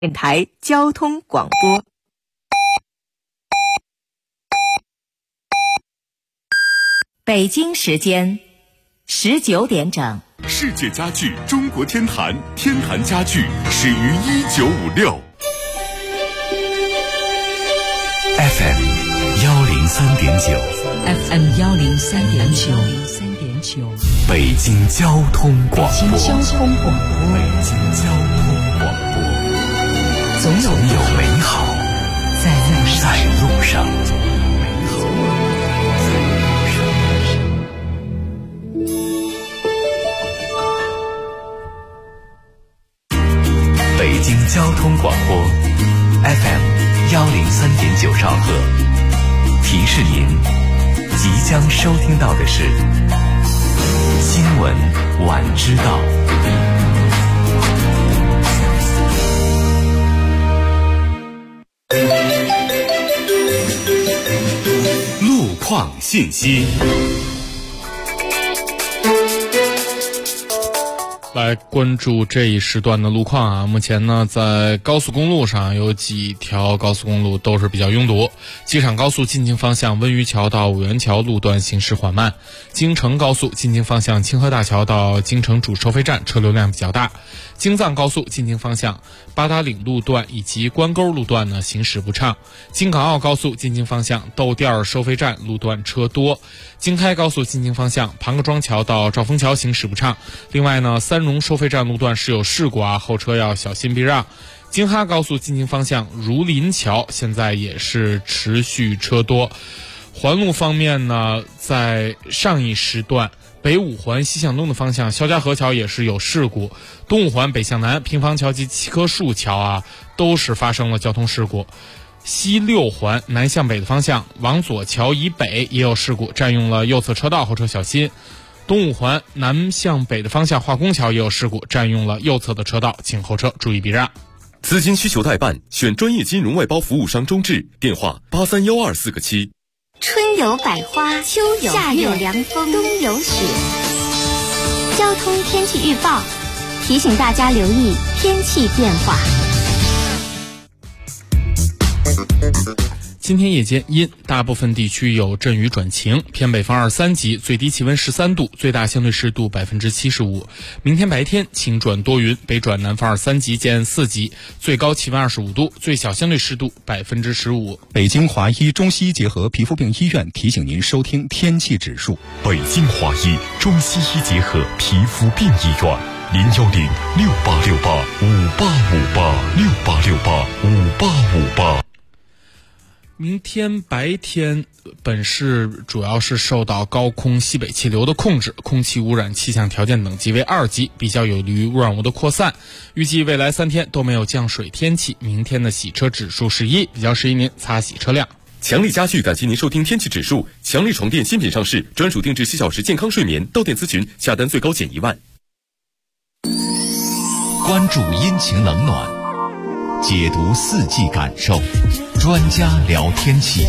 电台交通广播。北京时间19点整。 世界家具中国天坛，天坛家具始于1956。FM 103.9，FM 103.9， 北京交通广播， 北京交通广播， 北京交通广播， 总有美好在路上。北京交通广播 FM 103.9兆赫，提示您即将收听到的是新闻晚知道。路况信息， 来关注这一时段的路况啊！目前呢，在高速公路上有几条高速公路都是比较拥堵。机场高速进京方向温榆桥到五元桥路段行驶缓慢，京承高速进京方向清河大桥到京承主收费站车流量比较大。京藏高速进京方向八达岭路段以及关沟路段呢行驶不畅。京港澳高速进京方向窦店收费站路段车多。京开高速进京方向庞各庄桥到兆丰桥行驶不畅。另外呢，三荣收费站路段是有事故啊，后车要小心避让。京哈高速进京方向儒林桥现在也是持续车多。环路方面呢，在上一时段北五环西向东的方向肖家河桥也是有事故，东五环北向南平房桥及七棵树桥啊都是发生了交通事故。西六环南向北的方向王左桥以北也有事故，占用了右侧车道，后车小心。东五环南向北的方向化工桥也有事故，占用了右侧的车道，请后车注意避让。 资金需求代办，选专业金融外包服务商中智，电话831247个7。 春有百花，秋有夏有凉风，冬有雪。交通天气预报提醒大家留意天气变化。 今天夜间阴，大部分地区有阵雨转晴，偏北风2-3级，最低气温13度，最大相对湿度75%。明天白天晴转多云，北转南风2-3级见4级，最高气温25度，最小相对湿度15%。 北京华医中西医结合皮肤病医院提醒您收听天气指数。 北京华医中西医结合皮肤病医院，0106868585858，668685858。 明天白天本市主要是受到高空西北气流的控制，空气污染气象条件等级为2级，比较有利于污染物的扩散。预计未来3天都没有降水天气，明天的洗车指数是1，比较适宜您擦洗车辆。 强力家具感谢您收听天气指数。强力床垫新品上市，专属定制7小时健康睡眠，到店咨询，下单最高减1万。 关注阴晴冷暖，解读四季感受，专家聊天气。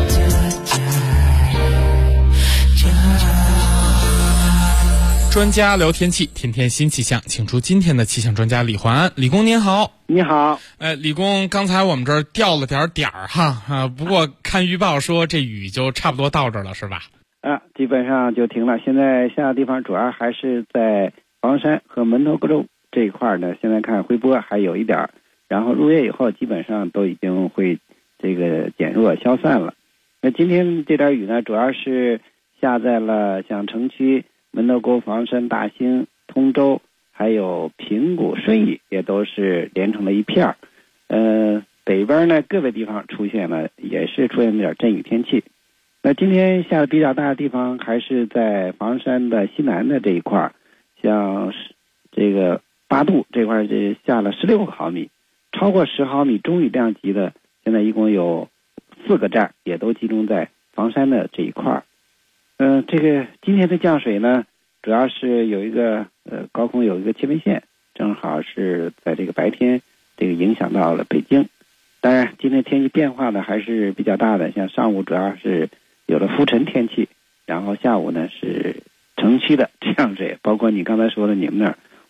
专家聊天气，天天新气象，请出今天的气象专家李焕安。李工您好。 你好。 李工，刚才我们这儿掉了点儿哈不过看预报说这雨就差不多到这儿了，是吧？ 基本上就停了。现在下的地方主要还是在房山和门头沟这一块呢，现在看回波还有一点，然后入夜以后基本上都已经会这个减弱消散了。那今天这点雨呢，主要是下在了像城区、门头沟、房山、大兴、通州，还有平谷、顺义，也都是连成了一片。北边呢个别地方也是出现了点阵雨天气。那今天下的比较大的地方还是在房山的西南的这一块，像这个八渡这块这下了16毫米，超过10毫米中雨量级的，现在一共有4个站，也都集中在房山的这一块。这个今天的降水呢，主要是有一个高空有一个切分线，正好是在这个白天这个影响到了北京。当然今天天气变化呢还是比较大的，像上午主要是有了浮尘天气，然后下午呢是城区的降水，包括你刚才说的你们那儿，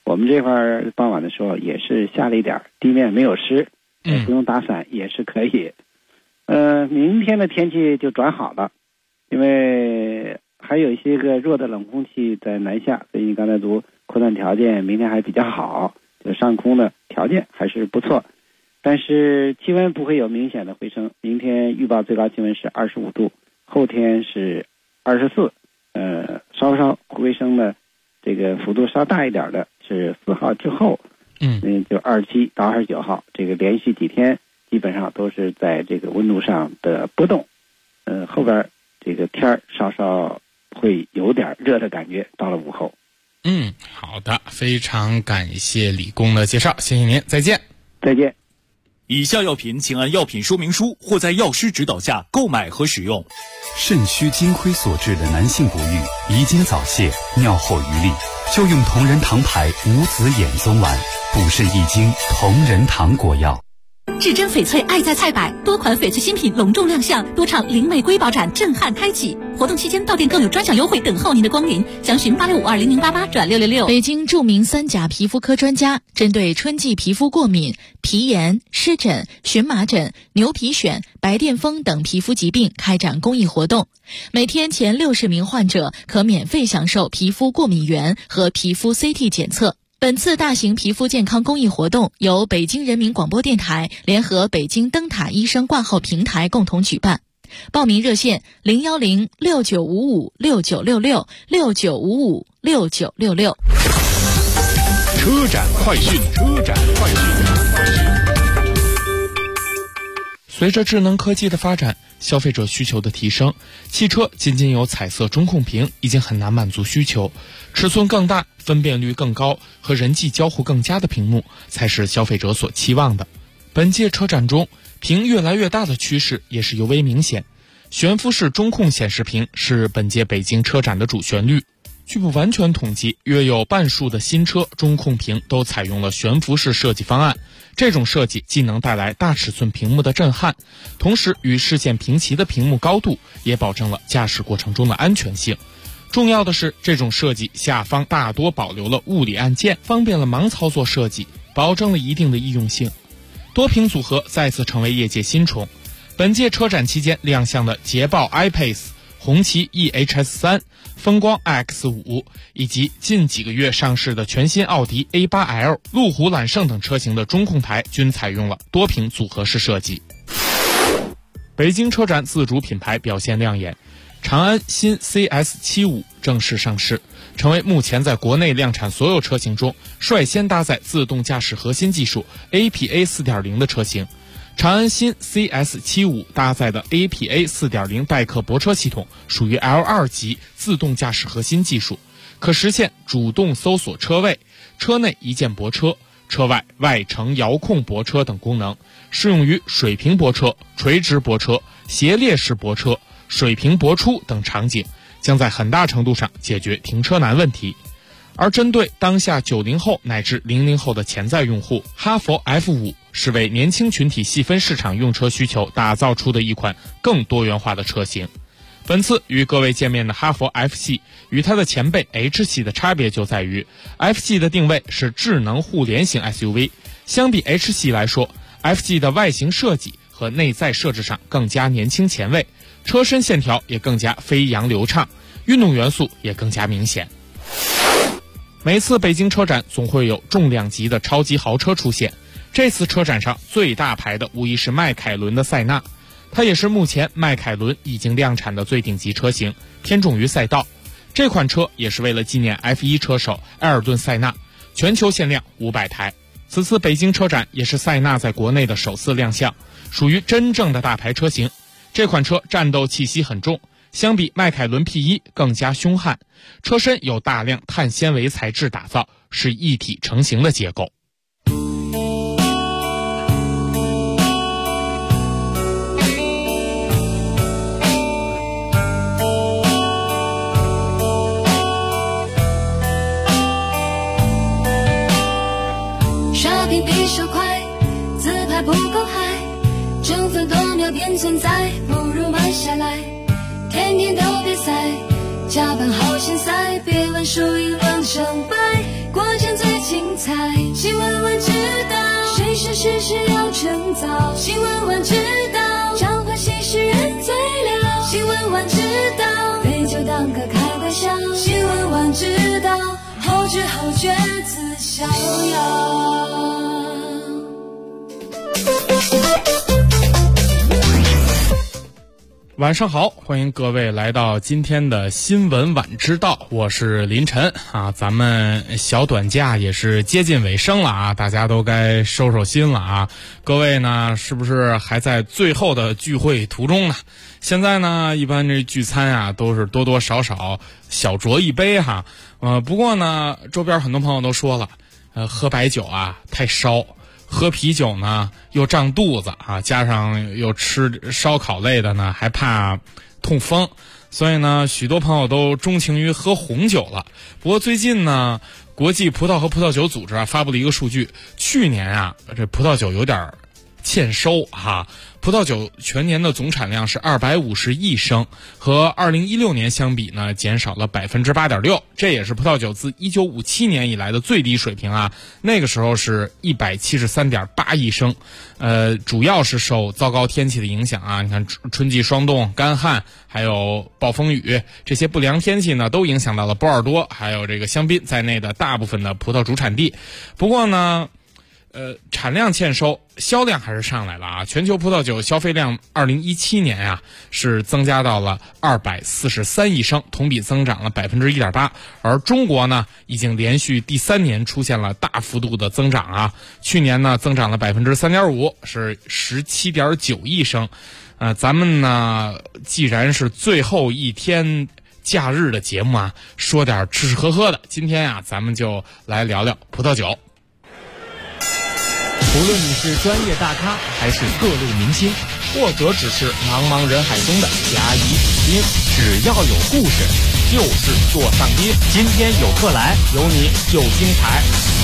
我们这块儿傍晚的时候也是下了一点，地面没有湿，不用打伞也是可以。明天的天气就转好了，因为还有一些个弱的冷空气在南下，所以你刚才读扩散条件明天还比较好，就上空的条件还是不错，但是气温不会有明显的回升。明天预报最高气温是25度，后天是24，稍稍回升的这个幅度稍大一点的是4号之后，就27到29号，这个连续几天基本上都是在这个温度上的波动，后边这个天儿稍稍会有点热的感觉，到了午后。 好的，非常感谢李工的介绍，谢谢您，再见。 再见。 以下药品请按药品说明书或在药师指导下购买和使用。 肾虚金亏所致的男性不育、遗精早泄、尿后余力，就用同仁堂牌无籽眼松丸，补肾益精同仁堂果药。 至臻翡翠爱在菜百，多款翡翠新品隆重亮相，多场灵美瑰宝展震撼开启。活动期间到店更有专享优惠等候您的光临，详询86520088转666。 北京著名3甲皮肤科专家针对春季皮肤过敏、皮炎、湿疹、荨麻疹、牛皮癣、白癜风等皮肤疾病开展公益活动，每天前60名患者可免费享受皮肤过敏原和皮肤 CT 检测。本次大型皮肤健康公益活动由北京人民广播电台联合北京灯塔医生挂号平台共同举办。报名热线010-6955-6966，6955-6966。 车展快讯。随着智能科技的发展，消费者需求的提升，汽车仅仅有彩色中控屏已经很难满足需求，尺寸更大、分辨率更高和人际交互更佳的屏幕才是消费者所期望的。本届车展中，屏越来越大的趋势也是尤为明显，悬浮式中控显示屏是本届北京车展的主旋律。据不完全统计，约有半数的新车中控屏都采用了悬浮式设计方案。这种设计既能带来大尺寸屏幕的震撼，同时与视线平齐的屏幕高度也保证了驾驶过程中的安全性。重要的是，这种设计下方大多保留了物理按键，方便了盲操作设计，保证了一定的易用性。多屏组合再次成为业界新宠。本届车展期间亮相的捷豹 iPace、红旗 EHS3、风光 iX5 以及近几个月上市的全新奥迪 A8L、路虎揽胜等车型的中控台均采用了多屏组合式设计。北京车展自主品牌表现亮眼，长安新 CS75 正式上市，成为目前在国内量产所有车型中率先搭载自动驾驶核心技术 APA 4.0 的车型。长安新 CS75 搭载的 APA 4.0 代客泊车系统属于 L2 级自动驾驶核心技术，可实现主动搜索车位、车内一键泊车、车外外程遥控泊车等功能，适用于水平泊车、垂直泊车、斜列式泊车、水平泊出等场景，将在很大程度上解决停车难问题。而针对当下90后乃至00后的潜在用户，哈弗 F5 是为年轻群体细分市场用车需求打造出的一款更多元化的车型。本次与各位见面的哈弗 F 系与它的前辈 H 系的差别就在于 F 系的定位是智能互联型 SUV， 相比 H 系来说， F 系的外形设计和内在设置上更加年轻前卫，车身线条也更加飞扬流畅，运动元素也更加明显。每次北京车展总会有重量级的超级豪车出现，这次车展上最大牌的无疑是迈凯伦的塞纳，它也是目前迈凯伦已经量产的最顶级车型，偏重于赛道。这款车也是为了纪念 F1 车手埃尔顿·塞纳，全球限量500台。此次北京车展也是塞纳在国内的首次亮相，属于真正的大牌车型。这款车战斗气息很重，相比迈凯伦 P1 更加凶悍，车身有大量碳纤维材质打造，是一体成型的结构。 刷屏比手快，自拍不够嗨，争分夺秒变存在，不如慢下来，天天都比赛， 加班好现塞，别问输赢论成败，过程最精彩。新闻晚知道，谁是事实要趁早。新闻晚知道，彰化新诗人最了。新闻晚知道，杯酒当歌开怀笑。新闻晚知道，后知后觉自逍遥。 晚上好，欢迎各位来到今天的新闻晚知道，我是林晨啊。咱们小短假也是接近尾声了啊，大家都该收收心了啊。各位呢，是不是还在最后的聚会途中呢？现在呢，一般这聚餐啊，都是多多少少小酌一杯哈。不过呢，周边很多朋友都说了，喝白酒啊太烧。喝啤酒呢又胀肚子啊，加上又吃烧烤类的呢，还怕痛风，所以呢，许多朋友都钟情于喝红酒了。不过最近呢，国际葡萄和葡萄酒组织啊发布了一个数据，去年啊这葡萄酒有点欠收哈。葡萄酒全年的总产量是250亿升，和2016年相比呢，减少了8.6%，这也是葡萄酒自1957年以来的最低水平啊。那个时候是173.8亿升，主要是受糟糕天气的影响啊。你看春季霜冻、干旱，还有暴风雨，这些不良天气呢，都影响到了波尔多还有这个香槟在内的大部分的葡萄主产地。不过呢，产量欠收，销量还是上来了啊！全球葡萄酒消费量2017年啊是增加到了243亿升，同比增长了1.8%。而中国呢，已经连续第3年出现了大幅度的增长啊！去年呢增长了3.5%，是17.9亿升。咱们呢，既然是最后一天假日的节目啊，说点吃吃喝喝的。今天啊，咱们就来聊聊葡萄酒。 无论你是专业大咖，还是各路明星，或者只是茫茫人海中的甲乙丙丁，只要有故事，就是座上宾。今天有客来，有你就精彩。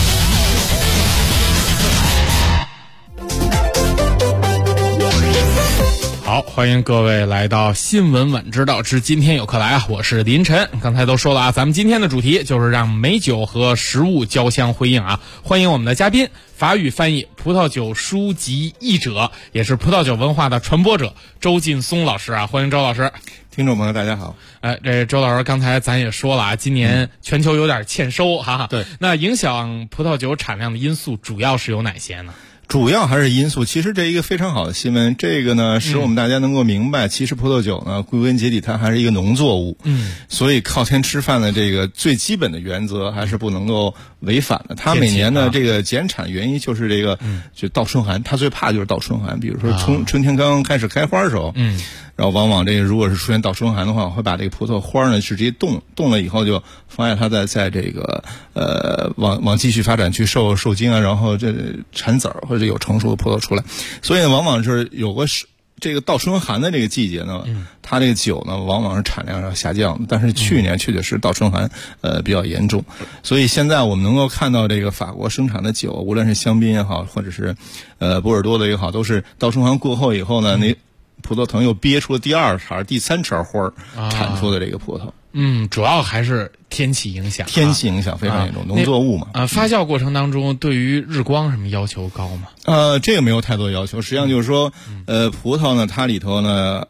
好，欢迎各位来到新闻晚知道之今天有客来啊，我是林晨。刚才都说了啊，咱们今天的主题就是让美酒和食物交相辉映啊。欢迎我们的嘉宾，法语翻译、葡萄酒书籍译者，也是葡萄酒文化的传播者周劲松老师啊，欢迎周老师。 听众朋友大家好。 这周老师刚才咱也说了啊，今年全球有点欠收哈。 对， 那影响葡萄酒产量的因素主要是有哪些呢？ 主要还是因素，其实这一个非常好的新闻，这个呢使我们大家能够明白，其实葡萄酒呢归根结底它还是一个农作物，所以靠天吃饭的这个最基本的原则还是不能够违反的。它每年的这个减产原因就是这个，就倒春寒，它最怕就是倒春寒。比如说春天刚刚开始开花的时候，然后往往这个如果是出现倒春寒的话，会把这个葡萄花呢是直接冻了以后就妨碍它在这个往继续发展去受精啊，然后这产籽儿或者有成熟的葡萄出来，所以呢，往往是有个这个倒春寒的这个季节呢，它这个酒呢往往是产量要下降的。但是去年确实倒春寒比较严重，所以现在我们能够看到这个法国生产的酒，无论是香槟也好，或者是波尔多的也好，都是倒春寒过后以后呢，那葡萄藤又憋出了第2茬、第3茬花产出的这个葡萄。 主要还是天气影响， 天气影响非常严重，农作物嘛。 发酵过程当中对于日光什么要求高吗？ 这个没有太多要求，实际上就是说，葡萄呢，它里头呢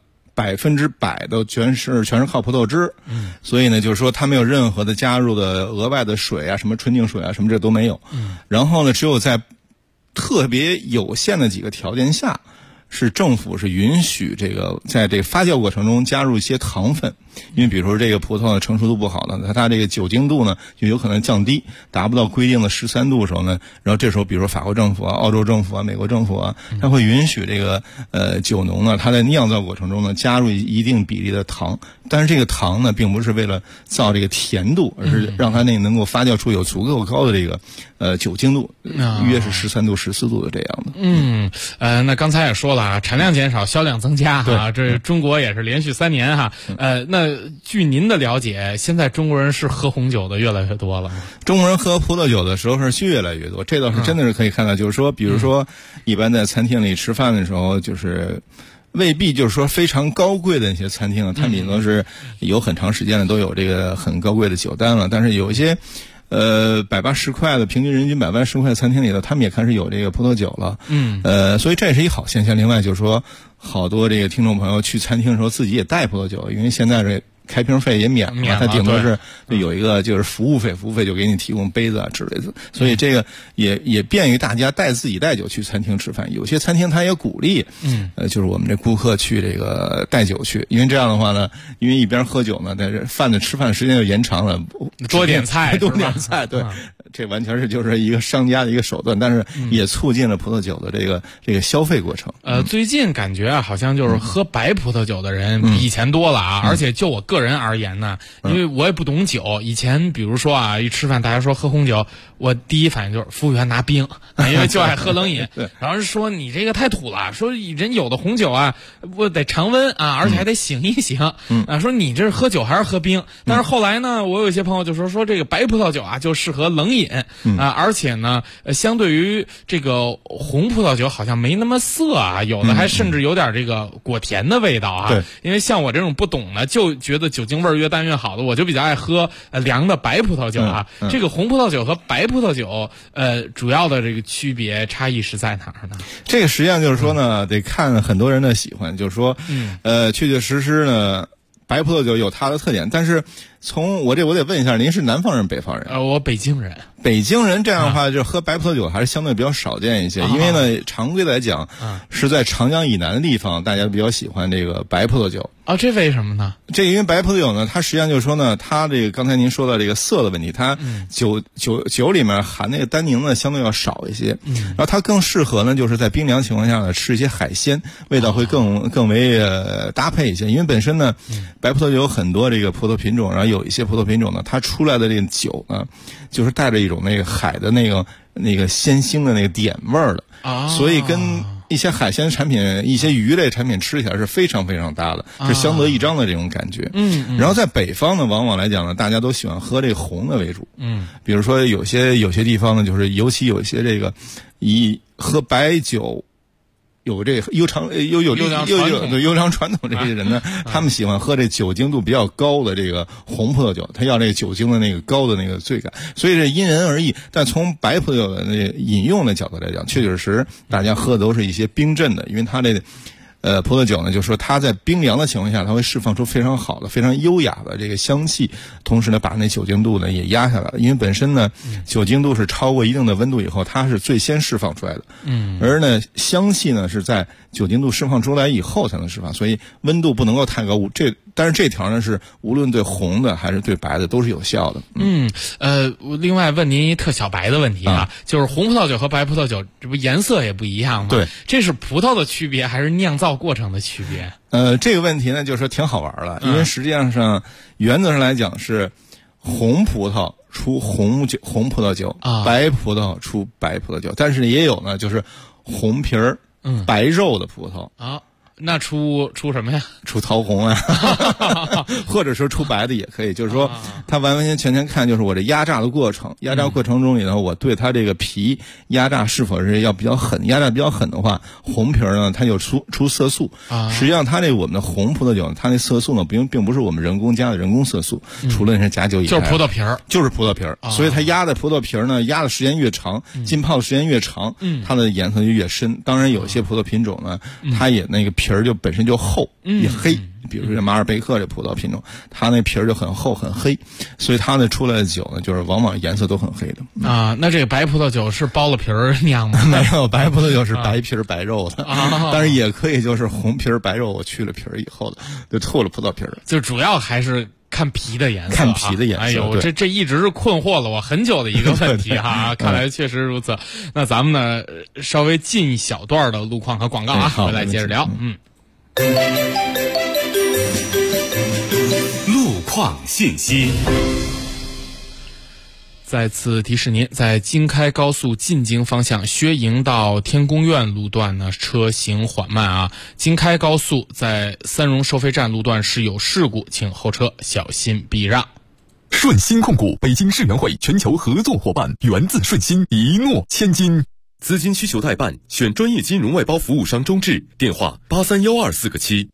100%都全是靠葡萄汁，所以呢，就是说它没有任何的加入的额外的水啊，什么纯净水啊，什么这都没有。然后呢，只有在特别有限的几个条件下，是政府是允许这个在这个发酵过程中加入一些糖分，因为比如说这个葡萄的成熟度不好呢，它这个酒精度呢就有可能降低，达不到规定的13度的时候呢，然后这时候比如说法国政府啊、澳洲政府啊、美国政府啊，它会允许这个酒农呢，它在酿造过程中呢加入一定比例的糖，但是这个糖呢并不是为了造这个甜度，而是让它那能够发酵出有足够高的这个酒精度，约是13度、14度的这样的。 那刚才也说了啊，产量减少，销量增加啊，这中国也是连续3年哈。那据您的了解，现在中国人是喝红酒的越来越多了吗？ 中国人喝葡萄酒的时候是越来越多，这倒是真的是可以看到，就是说，比如说，一般在餐厅里吃饭的时候，就是未必就是说非常高贵的那些餐厅啊，它里头是有很长时间的都有这个很高贵的酒单了，但是有一些180块的平均人均180块的餐厅里头，他们也开始有这个葡萄酒了。所以这也是一好现象。另外就是说，好多这个听众朋友去餐厅的时候自己也带葡萄酒，因为现在这开瓶费也免了，它顶多是有一个就是服务费就给你提供杯子啊之类的，所以这个也便于大家自己带酒去餐厅吃饭。有些餐厅它也鼓励，就是我们这顾客去这个带酒去，因为这样的话呢，因为一边喝酒呢，在这吃饭时间就延长了， 多点菜， 对。这完全是就是一个商家的一个手段，但是也促进了葡萄酒的这个消费过程。 最近感觉啊，好像就是喝白葡萄酒的人比以前多了啊。而且就我个人而言呢，因为我也不懂酒，以前比如说啊，一吃饭大家说喝红酒，我第一反应就是服务员拿冰，因为就爱喝冷饮。然后是说你这个太土了，说人有的红酒啊，我得常温啊，而且还得醒一醒啊。说你这是喝酒还是喝冰？但是后来呢，我有一些朋友就说这个白葡萄酒啊，就适合冷饮。而且呢，相对于这个红葡萄酒好像没那么涩啊，有的还甚至有点这个果甜的味道啊。 对， 因为像我这种不懂的，就觉得酒精味越淡越好的，我就比较爱喝凉的白葡萄酒啊。这个红葡萄酒和白葡萄酒，主要的这个区别差异是在哪儿呢？ 这个实际上就是说呢，得看很多人的喜欢，就是说，确实呢，白葡萄酒有它的特点，但是我得问一下，您是南方人北方人？ 我北京人。 北京人这样的话，就喝白葡萄酒还是相对比较少见一些，因为呢，常规来讲，是在长江以南的地方，大家比较喜欢这个白葡萄酒。 这为什么呢？ 这因为白葡萄酒呢，它实际上就是说呢，它这个刚才您说的这个涩的问题，它酒里面含那个单宁呢相对要少一些，然后它更适合呢就是在冰凉情况下呢吃一些海鲜，味道会更为搭配一些。因为本身呢，白葡萄酒有很多这个葡萄品种，然后有一些葡萄品种呢，它出来的这个酒呢，就是带着一种那个海的那个鲜腥的那个点味儿的，所以跟一些海鲜产品、一些鱼类产品吃起来是非常非常搭的，是相得益彰的这种感觉。然后在北方呢，往往来讲呢，大家都喜欢喝这个红的为主。比如说有些地方呢，就是尤其有一些这个以喝白酒有这个优良传统这些人呢，他们喜欢喝这酒精度比较高的这个红葡萄酒，他要这个酒精的那个高的那个醉感，所以这因人而异。但从白葡萄酒的那饮用的角度来讲，确实大家喝的都是一些冰镇的，因为它这葡萄酒呢，就是说它在冰凉的情况下，它会释放出非常好的、非常优雅的这个香气，同时呢，把那酒精度呢也压下来了。因为本身呢，酒精度是超过一定的温度以后，它是最先释放出来的。而呢，香气呢是在酒精度释放出来以后才能释放，所以温度不能够太高。但是这条呢是无论对红的还是对白的都是有效的。 另外问您一特小白的问题啊，就是红葡萄酒和白葡萄酒，这不颜色也不一样吗？ 对， 这是葡萄的区别还是酿造过程的区别？ 这个问题呢，就是说挺好玩了，因为实际上原则上来讲是红葡萄出红葡萄酒，白葡萄出白葡萄酒，但是也有呢，就是红皮儿、白肉的葡萄啊。那出什么呀？ 出桃红啊，或者说出白的也可以。就是说，它完完全看就是我这压榨的过程。压榨过程中里头，我对它这个皮压榨是否是要比较狠。压榨比较狠的话，红皮呢它就出色素。实际上，它我们的红葡萄酒，它那色素呢，并不是我们人工加的人工色素，除了那是假酒以外， 就是葡萄皮儿， 就是葡萄皮儿。所以它压的葡萄皮儿呢，压的时间越长，浸泡的时间越长，它的颜色就越深。当然，有些葡萄品种呢，它也那个皮儿就本身就厚也黑，比如说马尔贝克这葡萄品种，它那皮儿就很厚很黑，所以它那出来的酒呢，就是往往颜色都很黑的。 那这个白葡萄酒是剥了皮儿酿吗？ 没有，白葡萄酒是白皮儿白肉的，但是也可以就是红皮儿白肉，我去了皮儿以后的，就吐了葡萄皮儿。 就主要还是看皮的颜色， 看皮的颜色。 哎呦，这一直是困惑了我很久的一个问题哈，看来确实如此。那咱们呢，稍微进一小段的路况和广告啊，回来接着聊。 路况信息。 再次提示您，在京开高速进京方向薛营到天宫苑路段呢，车行缓慢啊。京开高速在三荣收费站路段是有事故，请后车小心避让。 顺鑫控股，北京世园会全球合作伙伴，源自顺鑫，一诺千金。 资金需求代办，选专业金融外包服务商中智，电话831247个7。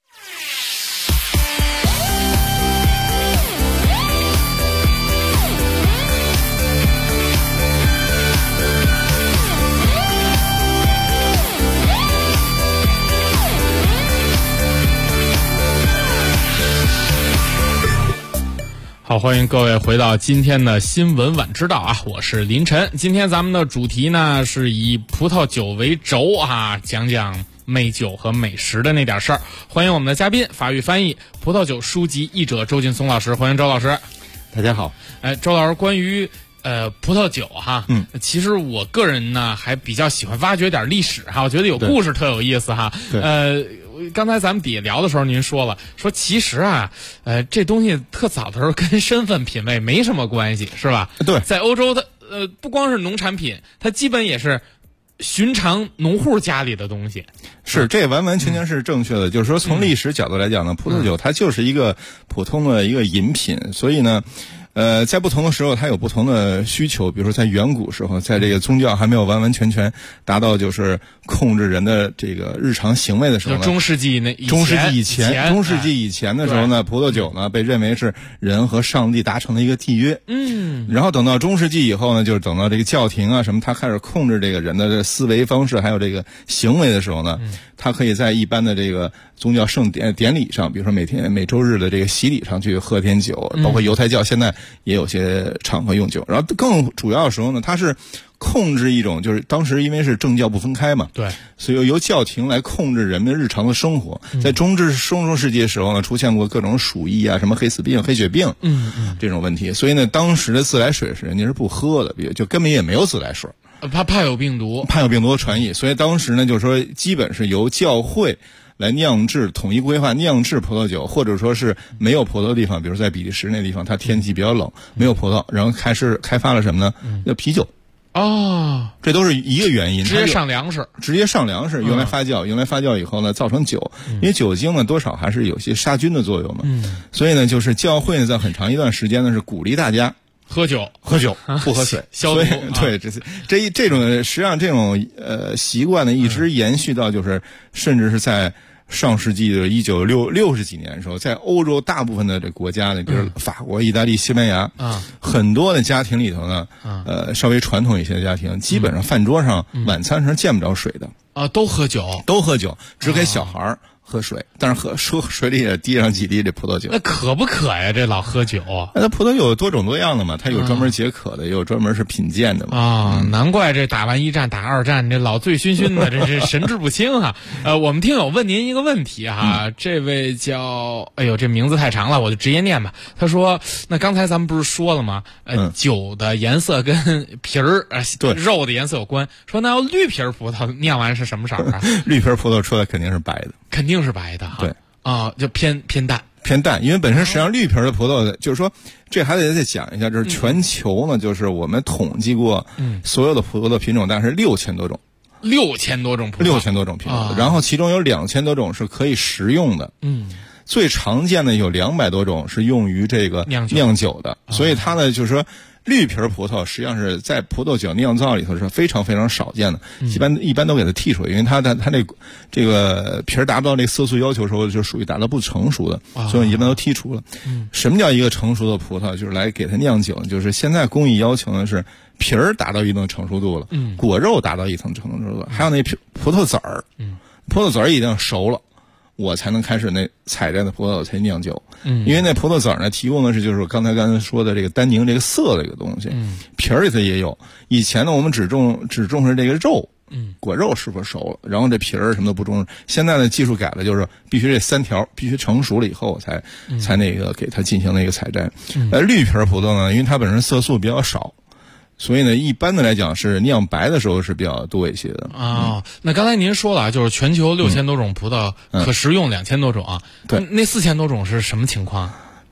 好，欢迎各位回到今天的新闻晚知道啊，我是林晨。今天咱们的主题呢是以葡萄酒为轴啊，讲讲美酒和美食的那点事儿。欢迎我们的嘉宾，法语翻译、葡萄酒书籍译者周劲松老师，欢迎周老师。 大家好。 周老师，关于葡萄酒哈，其实我个人呢还比较喜欢挖掘点历史哈，我觉得有故事特有意思哈。刚才咱们底下聊的时候，您说其实啊，这东西特早的时候跟身份品味没什么关系，是吧？ 对， 在欧洲它不光是农产品，它基本也是寻常农户家里的东西。 是，这完完全全是正确的。就是说，从历史角度来讲呢，葡萄酒它就是一个普通的一个饮品，所以呢。在不同的时候，它有不同的需求。比如说，在远古时候，在这个宗教还没有完完全全达到就是控制人的这个日常行为的时候呢， 中世纪以前的时候呢，葡萄酒呢被认为是人和上帝达成的一个缔约。然后等到中世纪以后呢，就是等到这个教廷啊什么，它开始控制这个人的思维方式还有这个行为的时候呢，它可以在一般的这个宗教圣典礼上，比如说每周日的这个洗礼上去喝点酒，包括犹太教现在也有些场合用酒。然后更主要的时候呢，它是控制一种，就是当时因为是政教不分开嘛， 对， 所以由教廷来控制人们日常的生活。在中世纪的时候呢，出现过各种鼠疫啊，什么黑死病、黑血病，这种问题。所以呢，当时的自来水是人家是不喝的，就根本也没有自来水。 怕有病毒的传译，所以当时呢，就是说基本是由教会来酿制，统一规划酿制葡萄酒，或者说是没有葡萄的地方，比如在比利时那地方，它天气比较冷，没有葡萄，然后开发了什么呢？叫啤酒。这都是一个原因。 直接上粮食， 用来发酵以后呢，造成酒。因为酒精呢，多少还是有些杀菌的作用嘛。所以呢，就是教会呢，在很长一段时间呢，是鼓励大家喝酒不喝水， 消毒。 对，这种实际上这种习惯呢，一直延续到就是甚至是在上世纪的1960几年的时候，在欧洲大部分的这国家呢，比如法国、意大利、西班牙，很多的家庭里头呢，稍微传统一些的家庭，基本上饭桌上晚餐上见不着水的都喝酒， 只给小孩儿喝水，但是水里也滴上几滴这葡萄酒。 那渴不渴呀？这老喝酒， 那葡萄有多种多样的嘛，它有专门解渴的，也有专门是品鉴的嘛。难怪这打完1战打2战，这老醉醺醺的，这是神志不清哈。我们听友问您一个问题哈，这位叫这名字太长了，我就直接念吧。他说，那刚才咱们不是说了吗？酒的颜色跟皮儿肉的颜色有关。说那要绿皮葡萄酿完是什么色啊？ 绿皮葡萄出来肯定是白的。 肯定是白的哈， 对就偏淡， 因为本身实际上绿皮的葡萄，就是说这还得再讲一下，就是全球呢，就是我们统计过，所有的葡萄的品种大概是6000多种 ，6000多种葡萄 ，6000多种品种，然后其中有2000多种是可以食用的，最常见的有200多种是用于这个酿酒的，所以它呢就是说。绿皮葡萄实际上是在葡萄酒酿造里头是非常非常少见的，一般都给它剔出来，因为它这个皮儿达不到这个色素要求的时候，就属于达到不成熟的，所以一般都剔除了。什么叫一个成熟的葡萄？就是来给它酿酒，就是现在工艺要求呢是皮儿达到一定成熟度了，果肉达到一定成熟度，还有那葡萄籽儿，葡萄籽儿一定要熟了。我才能开始那采摘的葡萄才酿酒，因为那葡萄籽儿呢提供的是就是刚才说的这个单宁这个色的一个东西，皮儿里头也有。以前呢我们只重视这个肉，果肉是否熟了，然后这皮儿什么都不重视。现在的技术改了，就是必须这3条必须成熟了以后才那个给它进行那个采摘。绿皮葡萄呢，因为它本身色素比较少。所以呢，一般的来讲是酿白的时候是比较多一些的。 那刚才您说了，就是全球6000多种葡萄可食用2000多种啊。 对， 那4000多种是什么情况？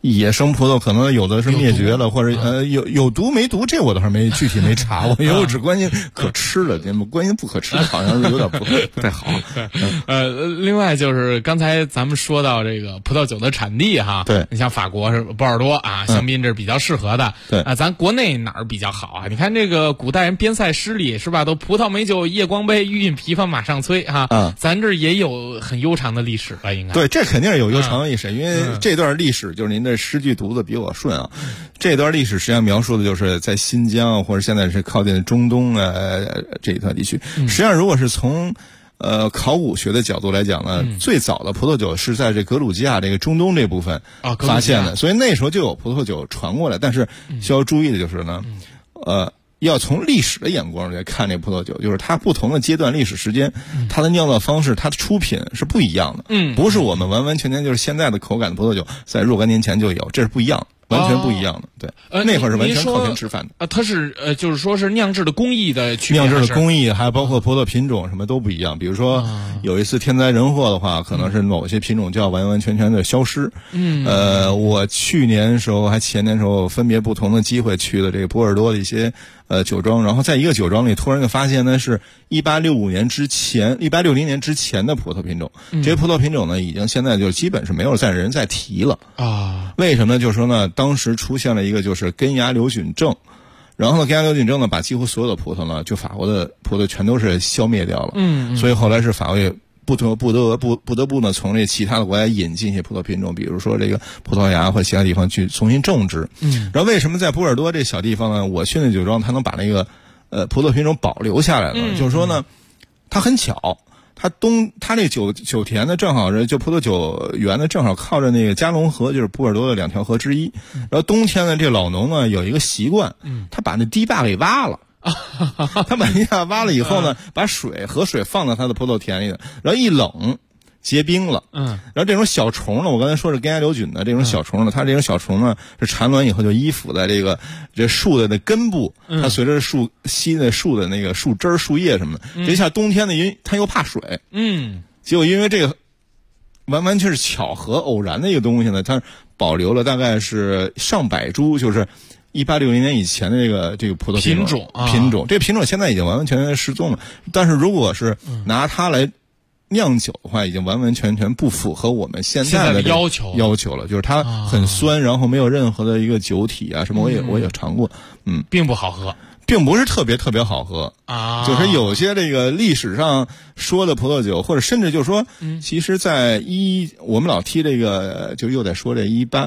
野生葡萄可能有的是灭绝了，或者有毒没毒，这我倒是具体没查过，因为我只关心可吃的，关心不可吃的好像是有点不太好。 另外就是刚才咱们说到这个葡萄酒的产地哈， 对， 你像法国是波尔多啊，香槟这是比较适合的。 对啊，咱国内哪儿比较好啊？你看这个古代人边塞诗里是吧，都葡萄美酒夜光杯，欲饮琵琶马上催哈。咱这也有很悠长的历史吧？应该对，这肯定是有悠长的历史，因为这段历史就是您的诗句读的比我顺啊。这段历史实际上描述的就是在新疆或者现在是靠近中东这一段地区。实际上，如果是从考古学的角度来讲呢，最早的葡萄酒是在这格鲁吉亚这个中东这部分发现的，所以那时候就有葡萄酒传过来。但是需要注意的就是呢，要从历史的眼光来看这葡萄酒，就是它不同的阶段历史时间，它的酿造方式，它的出品是不一样的。不是我们完完全全就是现在的口感的葡萄酒在若干年前就有，这是不一样的。完全不一样的，对，那会儿是完全靠天吃饭的。 它是就是说是酿制的工艺的区别， 酿制的工艺还包括葡萄品种什么都不一样。比如说有一次天灾人祸的话，可能是某些品种就要完完全全的消失。我去年时候还前年时候分别不同的机会去了这个波尔多的一些酒庄，然后在一个酒庄里突然就发现呢是1860年之前的葡萄品种，这些葡萄品种呢已经现在就基本是没有人再提了啊。为什么呢？就是说呢，当时出现了一个就是根芽瘤菌症，然后呢根芽瘤菌症呢把几乎所有的葡萄呢，就法国的葡萄全都是消灭掉了。所以后来是法国不得不呢从这其他的国家引进一些葡萄品种，比如说这个葡萄牙或其他地方去重新种植。然后为什么在波尔多这小地方呢，我去那酒庄它能把那个葡萄品种保留下来呢？就是说呢，它很巧。它这酒田呢，正好是就葡萄酒园呢，正好靠着那个加龙河，就是波尔多的2条河之一。然后冬天呢，这老农呢有一个习惯，他把那堤坝给挖了。他把堤坝挖了以后呢，把河水放到他的葡萄田里的，然后一冷结冰了。然后这种小虫呢，我刚才说是根芽瘤菌的这种小虫呢，它这种小虫呢是产卵以后就依附在这树的根部，它随着树吸那树的那个树枝树叶什么的。这一下冬天呢，因为它又怕水，结果因为这个完完全是巧合偶然的一个东西呢，它保留了大概是上百株，就是1860年以前的这个葡萄品种。这个品种现在已经完完全全失踪了，但是如果是拿它来酿酒的话，已经完完全全不符合我们现在的要求了，就是它很酸，然后没有任何的一个酒体啊什么，我也尝过， 并不好喝， 并不是特别好喝啊。就是有些这个历史上说的葡萄酒，或者甚至就是说，其实在我们老提这个，就又在说这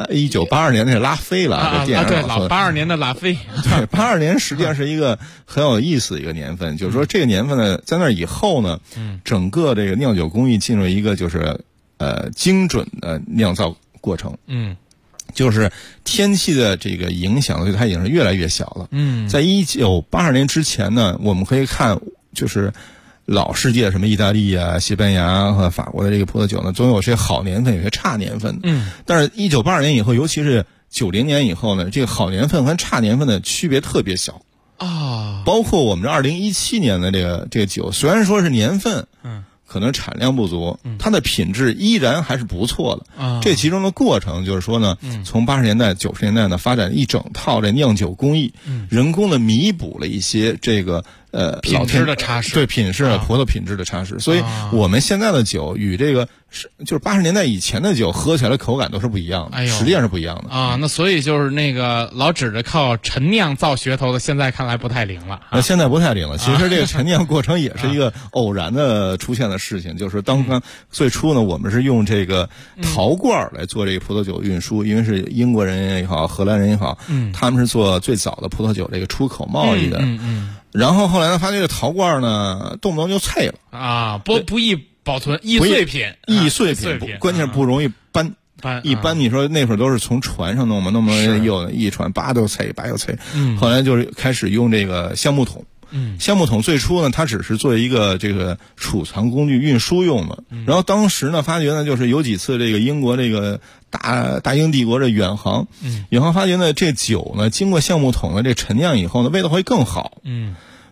1982年那拉菲了，这电影对，老82年的拉菲， 对，82年实际上是一个很有意思的一个年份，就是说这个年份呢，在那以后呢，整个这个酿酒工艺进入一个就是精准的酿造过程，就是天气的这个影响对它已经是越来越小了。在1982年之前呢，我们可以看就是老世界什么意大利啊、西班牙和法国的这个葡萄酒呢，总有些好年份，有些差年份。但是1982年以后，尤其是90年以后呢，这个好年份和差年份的区别特别小啊。包括我们这2017年的这个酒，虽然说是年份，可能产量不足，它的品质依然还是不错的。这其中的过程就是说呢，从80年代、90年代呢，发展一整套这酿酒工艺，人工的弥补了一些这个品质的差势， 对品质葡萄品质的差势。所以我们现在的酒与这个就是80年代以前的酒喝起来的口感都是不一样的，实际上是不一样的啊。那所以就是那个老指着靠陈酿造噱头的，现在看来不太灵了。 现在不太灵了。其实这个陈酿过程也是一个偶然的出现的事情，就是当最初呢，我们是用这个陶罐来做这个葡萄酒运输，因为是英国人也好，荷兰人也好，他们是做最早的葡萄酒这个出口贸易的。然后后来呢，发现这个陶罐呢，动不动就脆了啊，不易保存，易碎品， 关键是不容易搬。一般你说那会儿都是从船上弄嘛，又一船拔又脆，拔又脆。后来就是开始用这个橡木桶。橡木桶最初呢，它只是作为一个这个储藏工具、运输用的。然后当时呢，发觉呢，就是有几次这个英国这个大英帝国的远航，发觉呢，这酒呢经过橡木桶的这陈酿以后呢，味道会更好。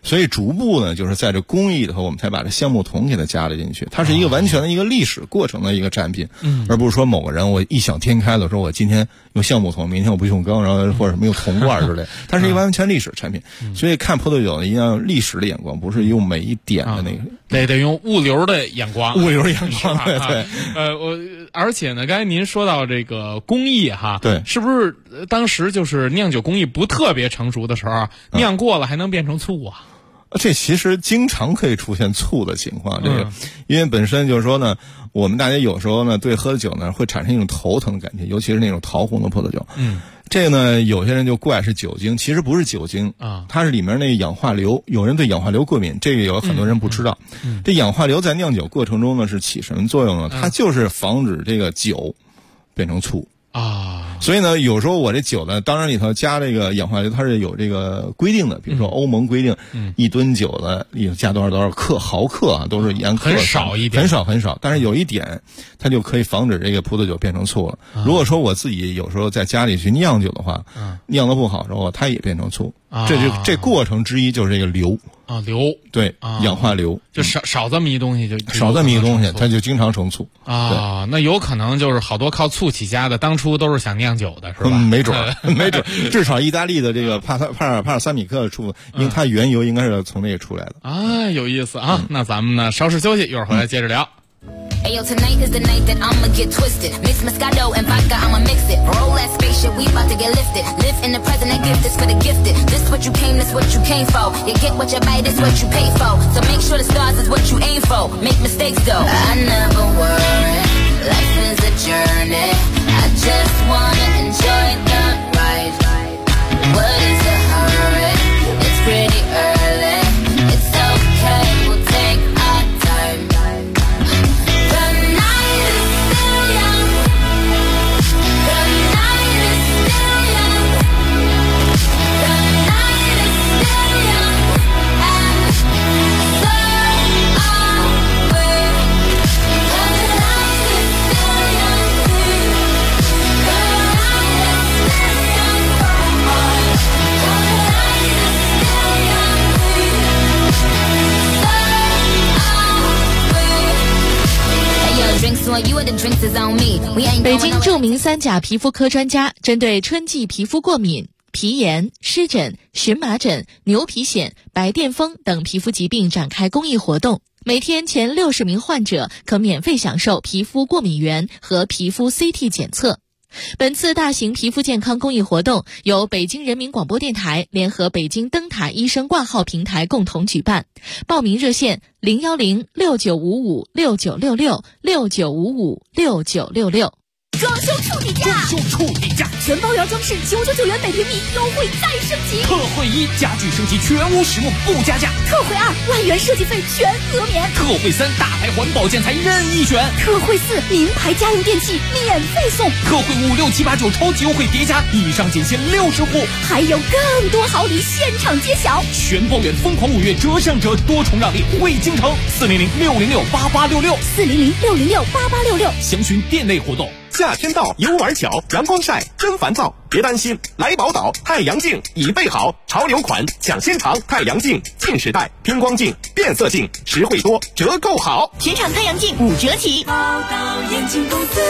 所以逐步呢，就是在这工艺里头，我们才把这橡木桶给它加了进去。它是一个完全的一个历史过程的一个产品，而不是说某个人我异想天开了说我今天用橡木桶，明天我不用钢，然后或者什么用铜罐之类，它是一个完全历史产品。所以看葡萄酒一定要用历史的眼光，不是用每一点的那个， 得用物流的眼光， 物流眼光，对。 而且呢，刚才您说到这个工艺哈， 对， 是不是当时就是酿酒工艺不特别成熟的时候，酿过了还能变成醋啊？ 这其实经常可以出现醋的情况，这个，因为本身就是说呢，我们大家有时候呢对喝的酒呢会产生一种头疼的感觉，尤其是那种桃红的葡萄酒。这个呢，有些人就怪是酒精，其实不是酒精啊，它是里面那个氧化硫。有人对氧化硫过敏，这个有很多人不知道。这氧化硫在酿酒过程中呢是起什么作用呢？它就是防止这个酒变成醋啊。 所以呢，有时候我这酒呢，当然里头加这个氧化硫，它是有这个规定的，比如说欧盟规定，1吨酒的里头加多少毫克啊，都是严苛， 很少一点， 很少。但是有一点，它就可以防止这个葡萄酒变成醋了。如果说我自己有时候在家里去酿酒的话，酿得不好的时候，它也变成醋。这过程之一就是这个硫啊，硫， 对，氧化硫， 就少这么一东西， 少这么一东西，它就经常成醋啊。那有可能就是好多靠醋起家的，当初都是想酿酒的，是吧？ 没准，至少意大利的这个帕尔萨米克的醋，因为它原油应该是从那个出来的啊，有意思啊。那咱们呢稍事休息，一会儿回来接着聊。 Ayo, tonight is the night that I'ma get twisted. Mix Moscato and vodka, I'ma mix it. Roll that spaceship, we about to get lifted. Live in the present and gift is for the gifted. This what you came, this what you came for. You get what you buy, this what you pay for. So make sure the stars is what you aim for. Make mistakes though, I never worry. Life is a journey. I just wanna enjoy the ride. What is the hurry? It's pretty early. It's okay, we'll take our time. on me. 北京著名3甲皮肤科专家针对春季皮肤过敏、皮炎、湿疹、荨麻疹、牛皮癣、白癜风等皮肤疾病展开公益活动。每天前60名患者可免费享受皮肤过敏原和皮肤 CT 检测。本次大型皮肤健康公益活动由北京人民广播电台联合北京灯塔医生挂号平台共同举办。报名热线0106955696669556966。 装修处底价，全包圆装饰999元每平米，优惠再升级。 特惠1，家具升级全屋实木不加价。 特惠2，万元设计费全额免。 特惠3，大牌环保建材任意选。 特惠4，名牌家用电器免费送。 特惠5、6、7、8、9超级优惠叠加，以上仅限60户， 还有更多好礼现场揭晓。 全包圆疯狂5月折上折，多重让利惠京城，400-606-8866，400-606-8866， 详询店内活动。 夏天到，游玩巧，阳光晒真烦躁，别担心，来宝岛太阳镜已备好，潮流款抢先尝，太阳镜近视带偏光镜变色镜，实惠多，折扣好， 全场太阳镜5折起。宝岛眼镜公司。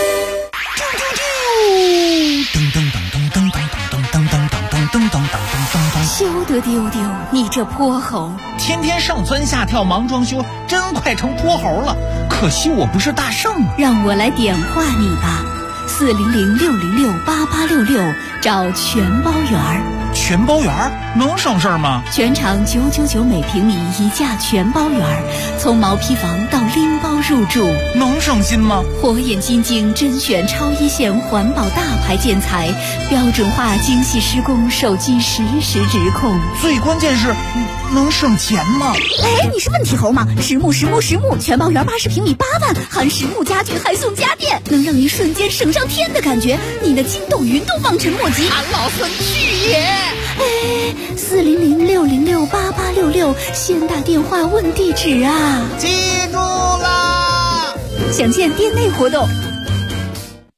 休得丢丢，你这泼猴！ 天天上蹿下跳忙装修，真快成泼猴了。可惜我不是大圣啊！ 让我来点化你吧，400-606-8866，找全包圆儿。 全包圆儿能省事儿吗？ 全场999每平米一价全包圆儿，从毛坯房到拎包入住， 能省心吗？ 火眼金睛甄选超一线环保大牌建材，标准化精细施工，手机实时直控。 最关键是能省钱吗？ 哎，你是问题猴吗？实木全包圆80平米8万，含实木家具还送家电，能让你瞬间省上天的感觉，你的筋斗云都望尘莫及。 俺老孙去也！ 哎，400-606-8866，先打电话问地址啊！ 记住啦！ 详见店内活动。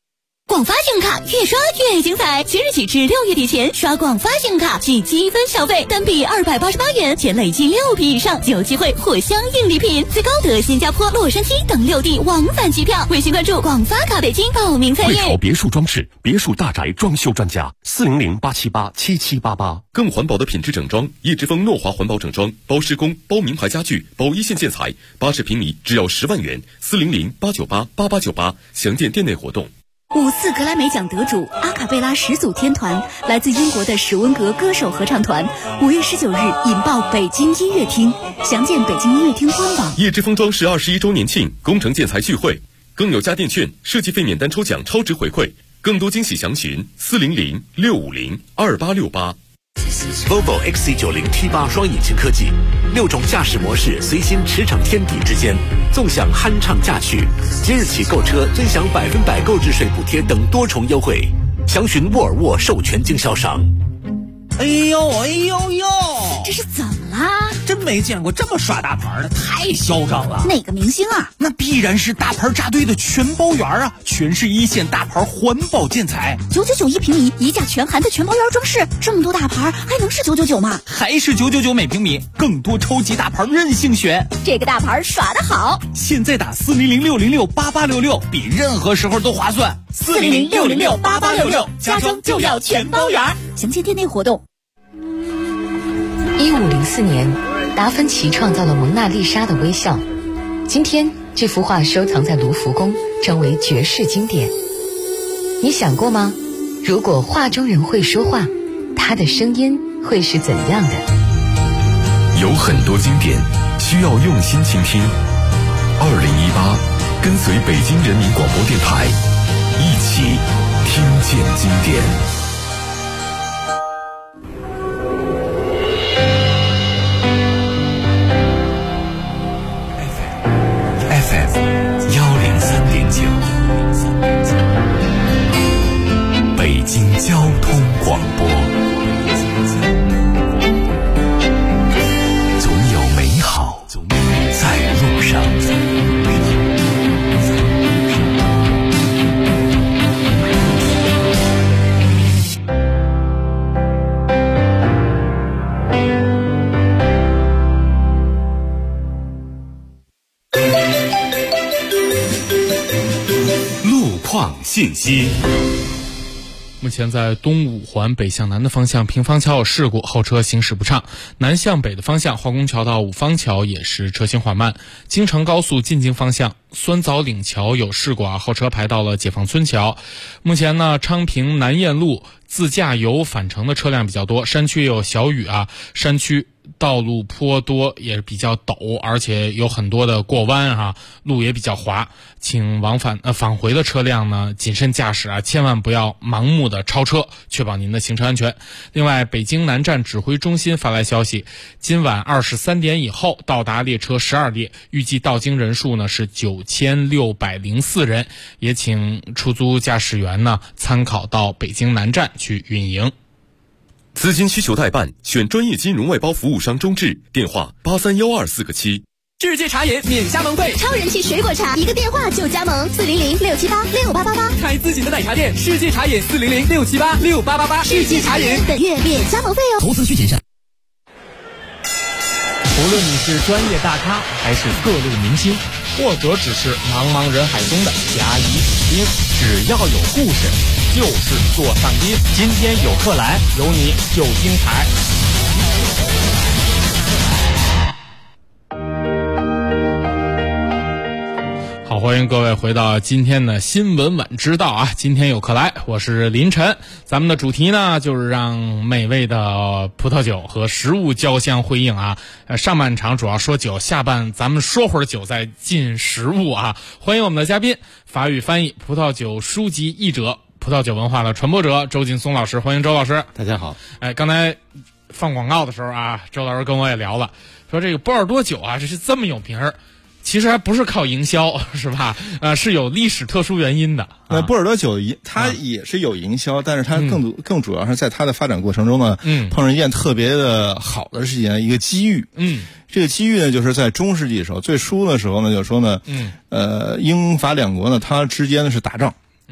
广发信用卡越刷越精彩，即日起至6月底前刷广发信用卡即积分消费，单笔288元，且累计6笔以上就有机会获相应礼品，最高得新加坡、洛杉矶等6地往返机票。微信关注广发卡北京报名参与。 会潮别墅装饰，别墅大宅装修专家，400-878-7788。 更环保的品质整装，叶之峰诺华环保整装，包施工、包名牌家具、包一线建材，80平米只要10万元，400-898-8898，详见店内活动。 5次格莱美奖得主阿卡贝拉始祖天团，来自英国的史温格歌手合唱团，5月19日引爆北京音乐厅，详见北京音乐厅官网。 叶之峰装饰21周年庆工程建材聚会，更有家电券、设计费免单抽奖超值回馈，更多惊喜详询400-650-2868。 Volvo XC90 T8 双引擎科技，6种驾驶模式随心驰骋天地之间，纵享酣畅驾趣。即日起购车尊享100%购置税补贴等多重优惠，详询沃尔沃授权经销商。 哎呦， 这是怎么啦？ 真没见过这么耍大牌的，太嚣张了。 哪个明星啊？ 那必然是大牌扎堆的全包园啊，全是一线大牌环保建材 ，999一平米，一价全含的全包园装饰，这么多大牌还能是999吗？ 还是999每平米，更多超级大牌任性选。 这个大牌耍得好， 现在打400-606-8866，比任何时候都划算。 400-606-8866，家装就要全包园，详见店内活动。 1504年，达芬奇创造了蒙娜丽莎的微笑。今天，这幅画收藏在卢浮宫，成为绝世经典。你想过吗？如果画中人会说话，他的声音会是怎样的？ 有很多经典需要用心倾听。2018，跟随北京人民广播电台，一起听见经典。北京交通广播，总有美好在路上。路况信息。 目前在东五环北向南的方向平房桥有事故，后车行驶不畅。南向北的方向化工桥到五方桥也是车行缓慢。京承高速进京方向酸枣岭桥有事故后车排到了解放村桥。目前呢，昌平南燕路自驾游返程的车辆比较多，山区也有小雨山区道路坡多，也比较陡，而且有很多的过弯路也比较滑，请返回的车辆呢谨慎驾驶千万不要盲目的超车，确保您的行车安全。另外，北京南站指挥中心发来消息，今晚23点以后到达列车12列，预计到京人数呢是9604人，也请出租驾驶员呢参考到北京南站去运营。 资金需求代办，选专业金融外包服务商中智，电话83124个7。 世界茶饮免加盟费， 超人气水果茶，一个电话就加盟，400-678-6888。 开自己的奶茶店，世界茶饮400-678-6888。世界茶饮本月免加盟费哦。 投资需谨慎。无论你是专业大咖，还是各路明星，或者只是茫茫人海中的甲乙丙丁，只要有故事，就是座上宾。今天有客来，有你就精彩。 好，欢迎各位回到今天的新闻晚知道今天有客来，我是林晨。咱们的主题呢，就是让美味的葡萄酒和食物交相辉映上半场主要说酒，下半咱们说会儿酒，再进食物欢迎我们的嘉宾，法语翻译、葡萄酒书籍译者、葡萄酒文化的传播者周劲松老师。欢迎周老师。 大家好。 刚才放广告的时候周老师跟我也聊了，说这个波尔多酒这是这么有名儿，其实还不是靠营销，是吧？是有历史特殊原因的。 波尔多酒它也是有营销，但是它更主要是在它的发展过程中呢，碰上一件特别的好的事情，一个机遇。这个机遇呢，就是在中世纪的时候，最初的时候呢，就是说呢，英法两国呢，它之间呢是打仗。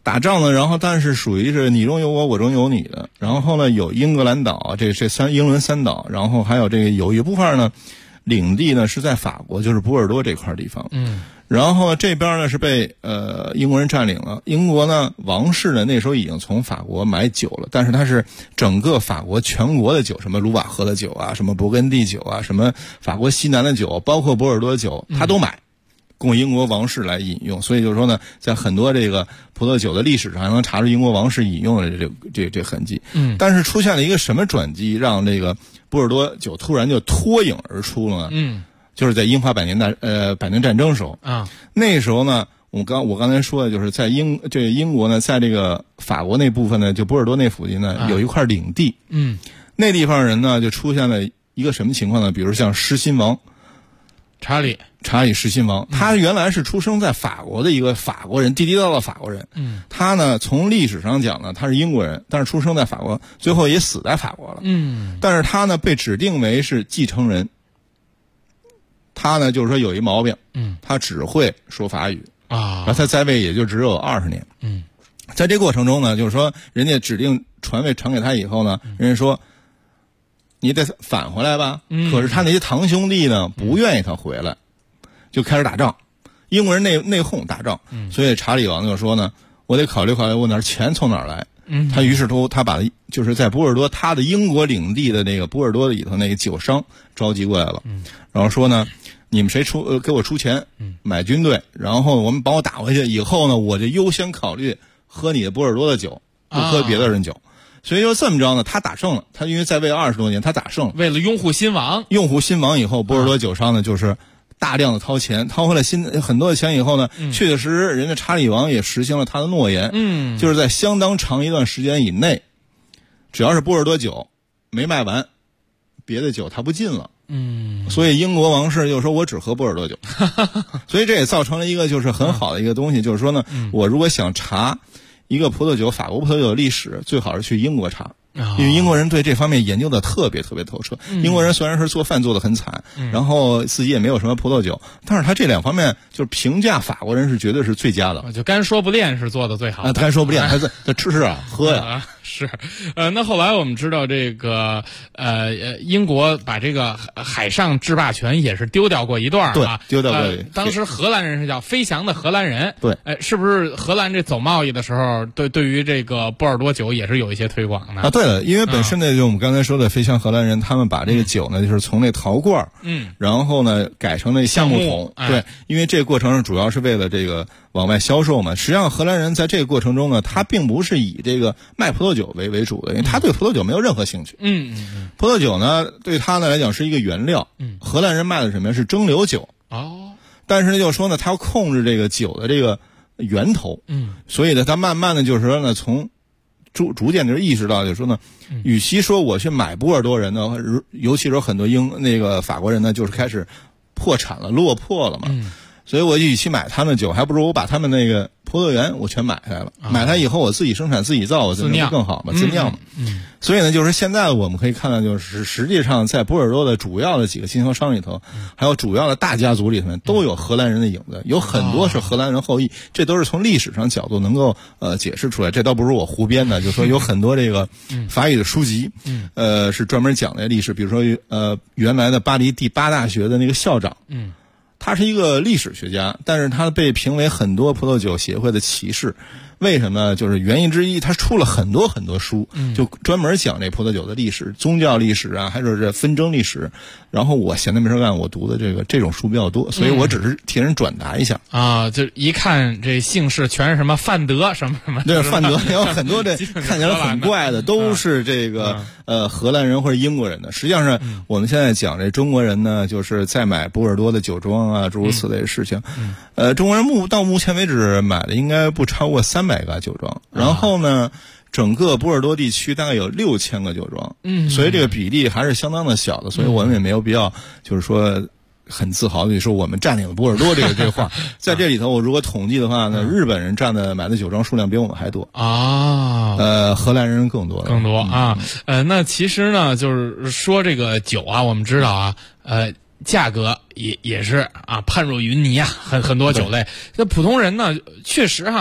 打仗呢，然后但是属于是你中有我，我中有你的。然后呢，有英格兰岛，这英伦三岛，然后还有这个有一部分呢，领地呢是在法国，就是波尔多这块地方。然后这边呢是被英国人占领了。英国呢王室呢那时候已经从法国买酒了，但是它是整个法国全国的酒，什么卢瓦河的酒啊，什么勃艮第酒啊，什么法国西南的酒，包括波尔多酒，他都买。供英国王室来饮用，所以就是说呢，在很多这个葡萄酒的历史上还能查出英国王室饮用的这痕迹。但是出现了一个什么转机，让这个波尔多酒突然就脱颖而出了呢？就是在英法百年战争时候啊，那时候呢，我刚才说的就是在英国呢，在这个法国那部分呢，就波尔多那附近呢，有一块领地。那地方人呢就出现了一个什么情况呢？比如像狮心王。查理狮心王，他原来是出生在法国的一个法国人，地地道道法国人。他呢从历史上讲呢，他是英国人，但是出生在法国，最后也死在法国了。但是他呢被指定为是继承人。他呢就是说有一毛病，他只会说法语啊，然后他在位也就只有20年。在这过程中呢，就是说人家指定传位传给他以后呢，人家说。你得返回来吧，可是他那些堂兄弟呢不愿意他回来，就开始打仗。英国人内讧打仗，所以查理王就说呢，我得考虑考虑我钱从哪儿来。他于是他把就是在波尔多他的英国领地的那个波尔多里头那个酒商召集过来了，然后说呢，你们谁给我出钱买军队，然后我们把我打回去以后呢，我就优先考虑喝你的波尔多的酒，不喝别的人酒。所以就这么着呢，他打胜了。他因为在位20多年，他打胜了。 为了拥护新王以后，波尔多酒商呢就是大量的掏钱，掏回来很多的钱以后呢，确确实实人家查理王也实行了他的诺言，就是在相当长一段时间以内，只要是波尔多酒没卖完，别的酒他不进了。所以英国王室就说我只喝波尔多酒，所以这也造成了一个就是很好的一个东西，就是说呢，我如果想查一个葡萄酒，法国葡萄酒的历史，最好是去英国查，因为英国人对这方面研究的特别特别透彻。英国人虽然是做饭做得很惨，然后自己也没有什么葡萄酒，但是他这两方面就是评价法国人是绝对是最佳的。 就干说不练是做的最好的。 干说不练，他吃啊喝呀。 是，那后来我们知道这个英国把这个海上制霸权也是丢掉过一段啊， 丢掉过。 当时荷兰人是叫飞翔的荷兰人， 对， 是不是荷兰这走贸易的时候，对于这个波尔多酒也是有一些推广的？ 对了，因为本身呢，就我们刚才说的飞翔荷兰人，他们把这个酒呢，就是从那陶罐，然后呢改成那橡木桶，对，因为这个过程主要是为了这个往外销售嘛。实际上荷兰人在这个过程中呢，他并不是以这个卖葡萄酒为主的，因为他对葡萄酒没有任何兴趣。葡萄酒呢，对他呢来讲是一个原料。荷兰人卖的什么呀？是蒸馏酒。但是呢，就说呢，他要控制这个酒的这个源头。所以呢，他慢慢的就是说呢，从逐渐就意识到，就是说呢，与其说我去买波尔多人呢，尤其是很多法国人呢，就是开始破产了，落魄了嘛。所以我与其买他们的酒，还不如我把他们那个葡萄园我全买下来了。买它以后我自己生产自己造，我自酿更好嘛，自酿嘛。所以呢，就是现在我们可以看到，就是实际上在波尔多的主要的几个经销商里头，还有主要的大家族里头，都有荷兰人的影子，有很多是荷兰人后裔，这都是从历史上角度能够解释出来。这倒不是我胡编的，就是说有很多这个法语的书籍，是专门讲的历史，比如说原来的巴黎第8大学的那个校长，他是一个历史学家，但是他被评为很多葡萄酒协会的骑士。为什么？就是原因之一，他出了很多很多书，就专门讲这葡萄酒的历史、宗教历史啊，还是这纷争历史。然后我闲的没事干，我读的这种书比较多，所以我只是替人转达一下啊。就一看这姓氏全是什么范德什么什么， 对，范德有很多这看起来很怪的，都是这个荷兰人或者英国人的。实际上是我们现在讲这中国人呢，就是在买波尔多的酒庄啊，诸如此类的事情。中国人到目前为止买的应该不超过300个酒庄，然后呢，整个波尔多地区大概有6000个酒庄，所以这个比例还是相当的小的，所以我们也没有必要就是说很自豪的说我们占领了波尔多这个话。在这里头，我如果统计的话呢，日本人买的酒庄数量比我们还多啊， 荷兰人更多啊。那其实呢，就是说这个酒啊，我们知道啊，价格也是啊，判若云泥啊，很多酒类。那普通人呢，确实哈，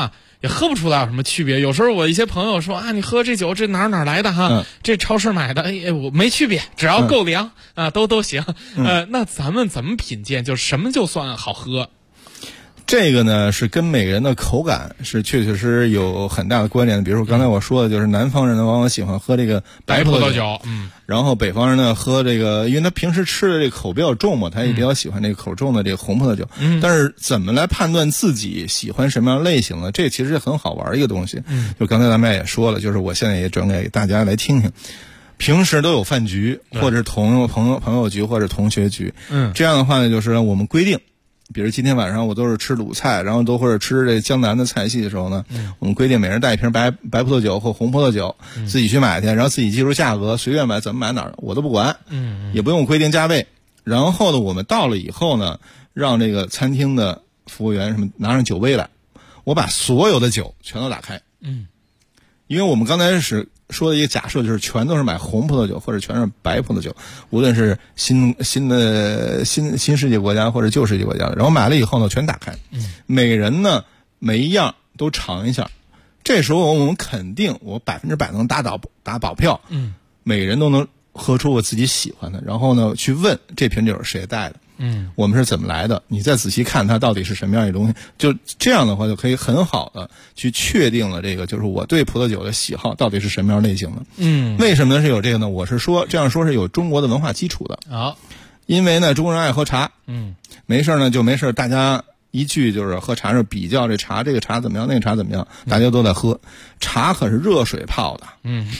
也喝不出来有什么区别。有时候我一些朋友说啊，你喝这酒这哪来的哈？这超市买的，哎，我没区别，只要够凉啊，都行。那咱们怎么品鉴？就什么就算好喝？ 这个呢是跟每个人的口感是确确实实有很大的关联的。比如说刚才我说的，就是南方人呢往往喜欢喝这个白葡萄酒，然后北方人呢喝这个，因为他平时吃的这个口比较重嘛，他也比较喜欢这个口重的这个红葡萄酒。但是怎么来判断自己喜欢什么样类型呢？这其实是很好玩的一个东西。就刚才咱们也说了，就是我现在也转给大家来听听。平时都有饭局，或者是朋友局，或者同学局。这样的话呢，就是我们规定。比如今天晚上我都是吃鲁菜，然后都或者吃这江南的菜系的时候呢，我们规定每人带一瓶白葡萄酒或红葡萄酒，自己去买去，然后自己记住价格，随便买，怎么买哪儿我都不管，也不用规定价位。然后呢，我们到了以后呢，让这个餐厅的服务员什么拿上酒杯来，我把所有的酒全都打开，因为我们刚才是说的一个假设，就是全都是买红葡萄酒或者全是白葡萄酒，无论是新世界国家或者旧世界国家的，然后买了以后呢全打开，每个人呢每一样都尝一下，这时候我们肯定我100%能打保票，每个人都能喝出我自己喜欢的，然后呢去问这瓶酒是谁带的，我们是怎么来的，你再仔细看它到底是什么样的东西，就这样的话就可以很好的去确定了这个就是我对葡萄酒的喜好到底是什么样类型的。为什么是有这个呢？我是说这样说是有中国的文化基础的。因为呢中国人爱喝茶，没事呢就没事，大家一句就是喝茶时候比较这茶，这个茶怎么样，那个茶怎么样，大家都在喝。茶可是热水泡的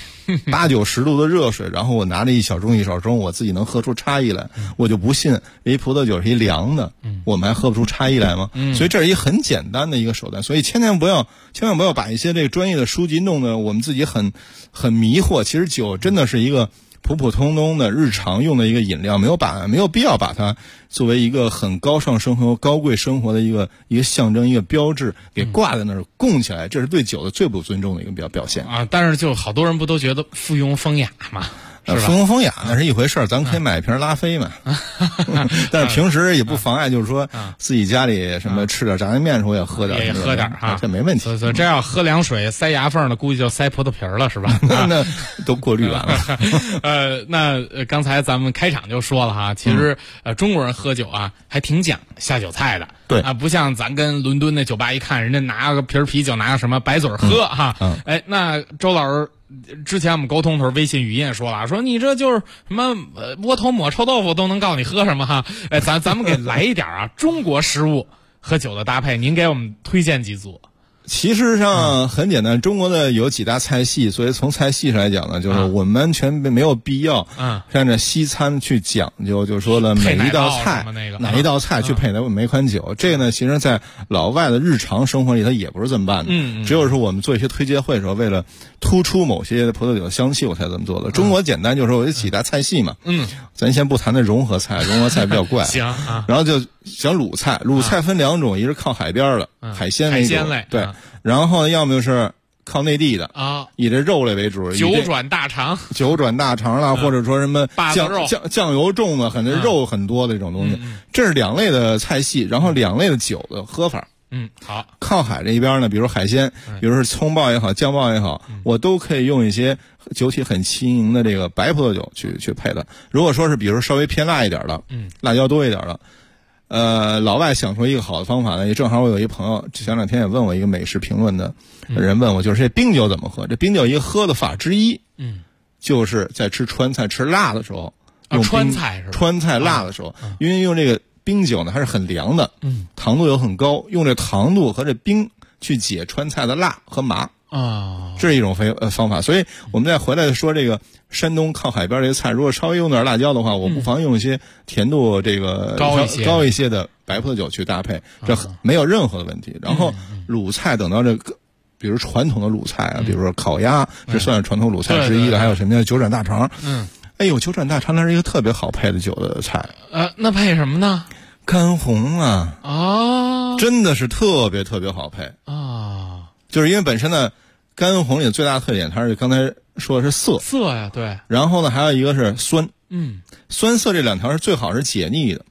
，8-9-10度的热水，然后我拿着一小盅，我自己能喝出差异来，我就不信这葡萄酒是一凉的，我们还喝不出差异来吗？所以这是一个很简单的一个手段，所以千万不要把一些这个专业的书籍弄得我们自己很迷惑。其实酒真的是一个普普通通的日常用的一个饮料，没有必要把它作为一个很高尚生活、高贵生活的一个象征、一个标志给挂在那儿供起来，这是对酒的最不尊重的一个表现啊！但是就好多人不都觉得附庸风雅嘛？ 附庸风雅那是一回事儿，咱可以买一瓶拉菲嘛。但是平时也不妨碍，就是说自己家里什么吃点炸酱面的时候也喝点， 哈， 这没问题。 这要喝凉水塞牙缝的，估计就塞葡萄皮了，是吧？ 那都过滤完了。 那刚才咱们开场就说了哈，其实中国人喝酒啊还挺讲下酒菜的。 对啊，不像咱跟伦敦那酒吧一看，人家拿个瓶啤酒，拿个什么白嘴喝哈。哎，那周老师。之前我们沟通的时候，微信语音也说了，说你这就是什么窝头抹臭豆腐都能告诉你喝什么哈。哎，咱们给来一点啊，中国食物和酒的搭配，您给我们推荐几组？ 其实上很简单，中国的有几大菜系，所以从菜系上来讲呢，就是我们完全没有必要按照西餐去讲究，就说了每一道菜哪一道菜去配哪款酒，这个呢，其实在老外的日常生活里，它也不是这么办的。只有是我们做一些推介会的时候，为了突出某些葡萄酒的香气，我才这么做的。中国简单就是说有几大菜系嘛，咱先不谈那融合菜比较怪。 行然后就讲鲁菜分两种，一是靠海边的海鲜为主，对。然后呢，要么就是靠内地的啊， 以这肉类为主， 九转大肠啦，或者说什么酱油重的，肉很多的这种东西，这是两类的菜系，然后两类的酒的喝法。 好。 靠海这一边呢，比如海鲜，比如说葱爆也好，酱爆也好，我都可以用一些酒体很轻盈的这个白葡萄酒去配的。如果说是比如稍微偏辣一点的，辣椒多一点的。老外想出一个好的方法呢，也正好我有一朋友前两天也问我一个美食评论的人问我，就是这冰酒怎么喝？这冰酒一个喝的法之一，就是在吃川菜吃辣的时候，用川菜是吧？ 川菜辣的时候，因为用这个冰酒呢还是很凉的，糖度又很高，用这糖度和这冰去解川菜的辣和麻。这是一种方法，所以我们再回来说这个山东靠海边这个菜，如果稍微用点辣椒的话，我不妨用一些甜度这个高一些的白葡萄酒去搭配，这没有任何的问题。然后鲁菜等到这个，比如传统的鲁菜啊，比如说烤鸭，这算是传统鲁菜之一的，还有什么叫九转大肠？哎呦，九转大肠那是一个特别好配的酒的菜。 那配什么呢？ 干红啊！真的是特别特别好配啊！就是因为本身呢。干红里最大的特点，它是刚才说的是色呀，对。 然后呢，还有一个是酸，酸涩这两条是最好是解腻的。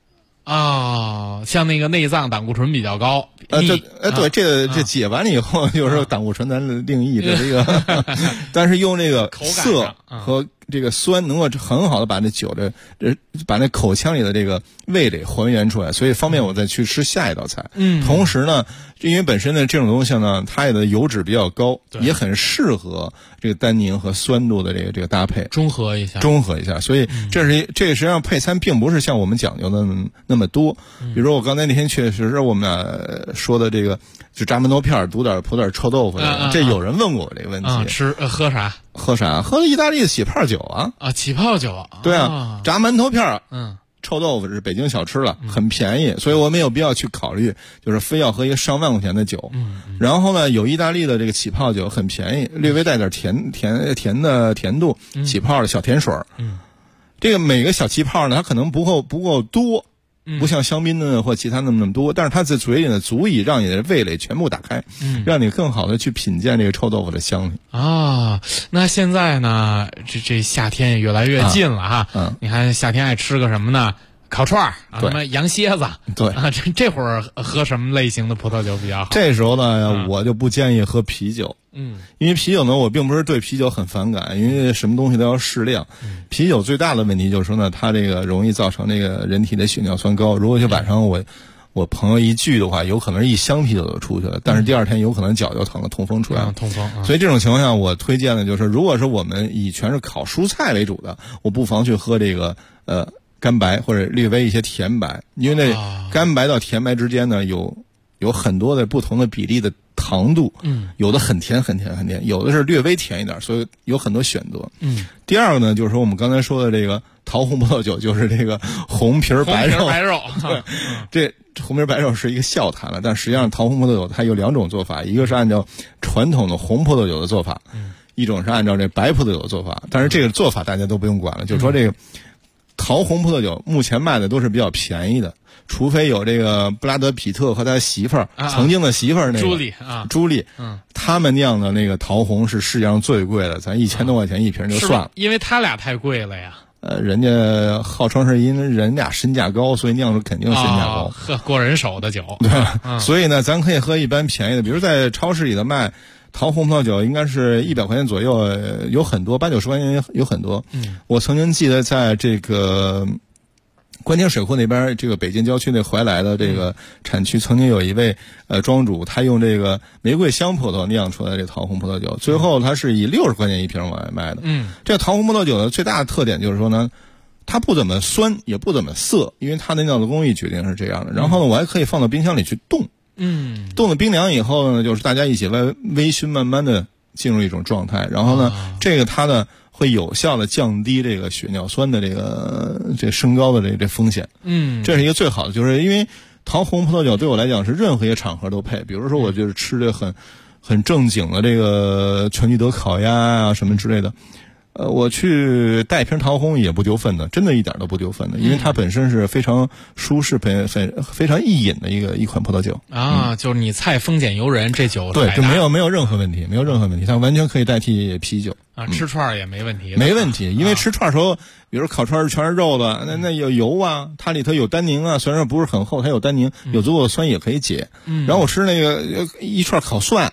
像那个内脏胆固醇比较高。 这解完了以后，就是胆固醇咱另议的这个，但是用这个涩和这个酸能够很好的把那酒把那口腔里的这个味蕾还原出来，所以方便我再去吃下一道菜。同时呢，因为本身的这种东西呢，它的油脂比较高，也很适合这个单宁和酸度的这个搭配， 中和一下。 所以这实际上配餐并不是像我们讲究的那么多。比如说我刚才那天确实是我们俩说的这个，就炸馒头片涂点臭豆腐，这有人问过我这个问题。 喝啥？ 喝意大利的起泡酒啊！ 起泡酒。 对啊，炸馒头片臭豆腐是北京小吃了，很便宜，所以我们有必要去考虑，就是非要喝一个上万块钱的酒。然后呢，有意大利的这个起泡酒很便宜，略微带点甜度，起泡的小甜水。这个每个小气泡呢，它可能不够多。不像香槟的或其他那么多，但是它在嘴里呢，足以让你的味蕾全部打开，让你更好的去品鉴这个臭豆腐的香气啊。那现在呢，这夏天也越来越近了哈。你看夏天爱吃个什么呢？烤串儿，什么羊蝎子， 对啊，这会儿喝什么类型的葡萄酒比较好？ 这时候呢，我就不建议喝啤酒，因为啤酒呢，我并不是对啤酒很反感，因为什么东西都要适量。啤酒最大的问题就是说呢，它这个容易造成这个人体的血尿酸高。如果就晚上我朋友一聚的话，有可能一箱啤酒就出去了，但是第二天有可能脚就疼了，痛风出来了。 痛风。 所以这种情况下，我推荐的就是，如果是我们以全是烤蔬菜为主的，我不妨去喝这个干白或者略微一些甜白，因为那干白到甜白之间呢有很多的不同的比例的糖度，有的很甜，有的是略微甜一点，所以有很多选择。第二个呢，就是说我们刚才说的这个桃红葡萄酒，就是这个红皮白肉。对，这红皮白肉是一个笑谈了，但实际上桃红葡萄酒它有两种做法，一个是按照传统的红葡萄酒的做法，一种是按照这白葡萄酒的做法。但是这个做法大家都不用管了，就是说这个桃红葡萄酒目前卖的都是比较便宜的，除非有这个布拉德皮特和他媳妇儿曾经的媳妇儿那个朱莉，他们酿的那个桃红是世界上最贵的，咱1000多块钱一瓶就算了。 因为他俩太贵了呀。 人家号称是因为人俩身价高，所以酿出肯定身价高， 喝过人手的酒。 对，所以呢，咱可以喝一般便宜的，比如在超市里的卖桃红葡萄酒，应该是100块钱左右，有很多80-90块钱有很多。我曾经记得在这个官厅水库那边，这个北京郊区那怀来的这个产区，曾经有一位庄主，他用这个玫瑰香葡萄酿出来的这桃红葡萄酒，最后他是以60块钱一瓶往外卖的。这个桃红葡萄酒的最大的特点就是说呢，它不怎么酸，也不怎么涩，因为它的酿造工艺决定是这样的。然后呢，我还可以放到冰箱里去冻，冻的冰凉以后呢，就是大家一起微醺，慢慢的进入一种状态。然后呢，这个它呢会有效的降低这个血尿酸的这升高的这风险。这是一个最好的，就是因为桃红葡萄酒对我来讲是任何一个场合都配。比如说我就是吃这很正经的这个全聚德烤鸭啊什么之类的，我去带一瓶桃红也不丢分的，真的一点都不丢分的，因为它本身是非常舒适、非常易饮的一款葡萄酒啊。就是你菜丰俭由人，这酒对，就没有任何问题，它完全可以代替啤酒啊。吃串儿也没问题， 没问题，因为吃串儿时候，比如烤串全是肉的，那有油啊，它里头有单宁啊，虽然不是很厚，它有单宁，有足够的酸也可以解。然后我吃那个一串烤蒜，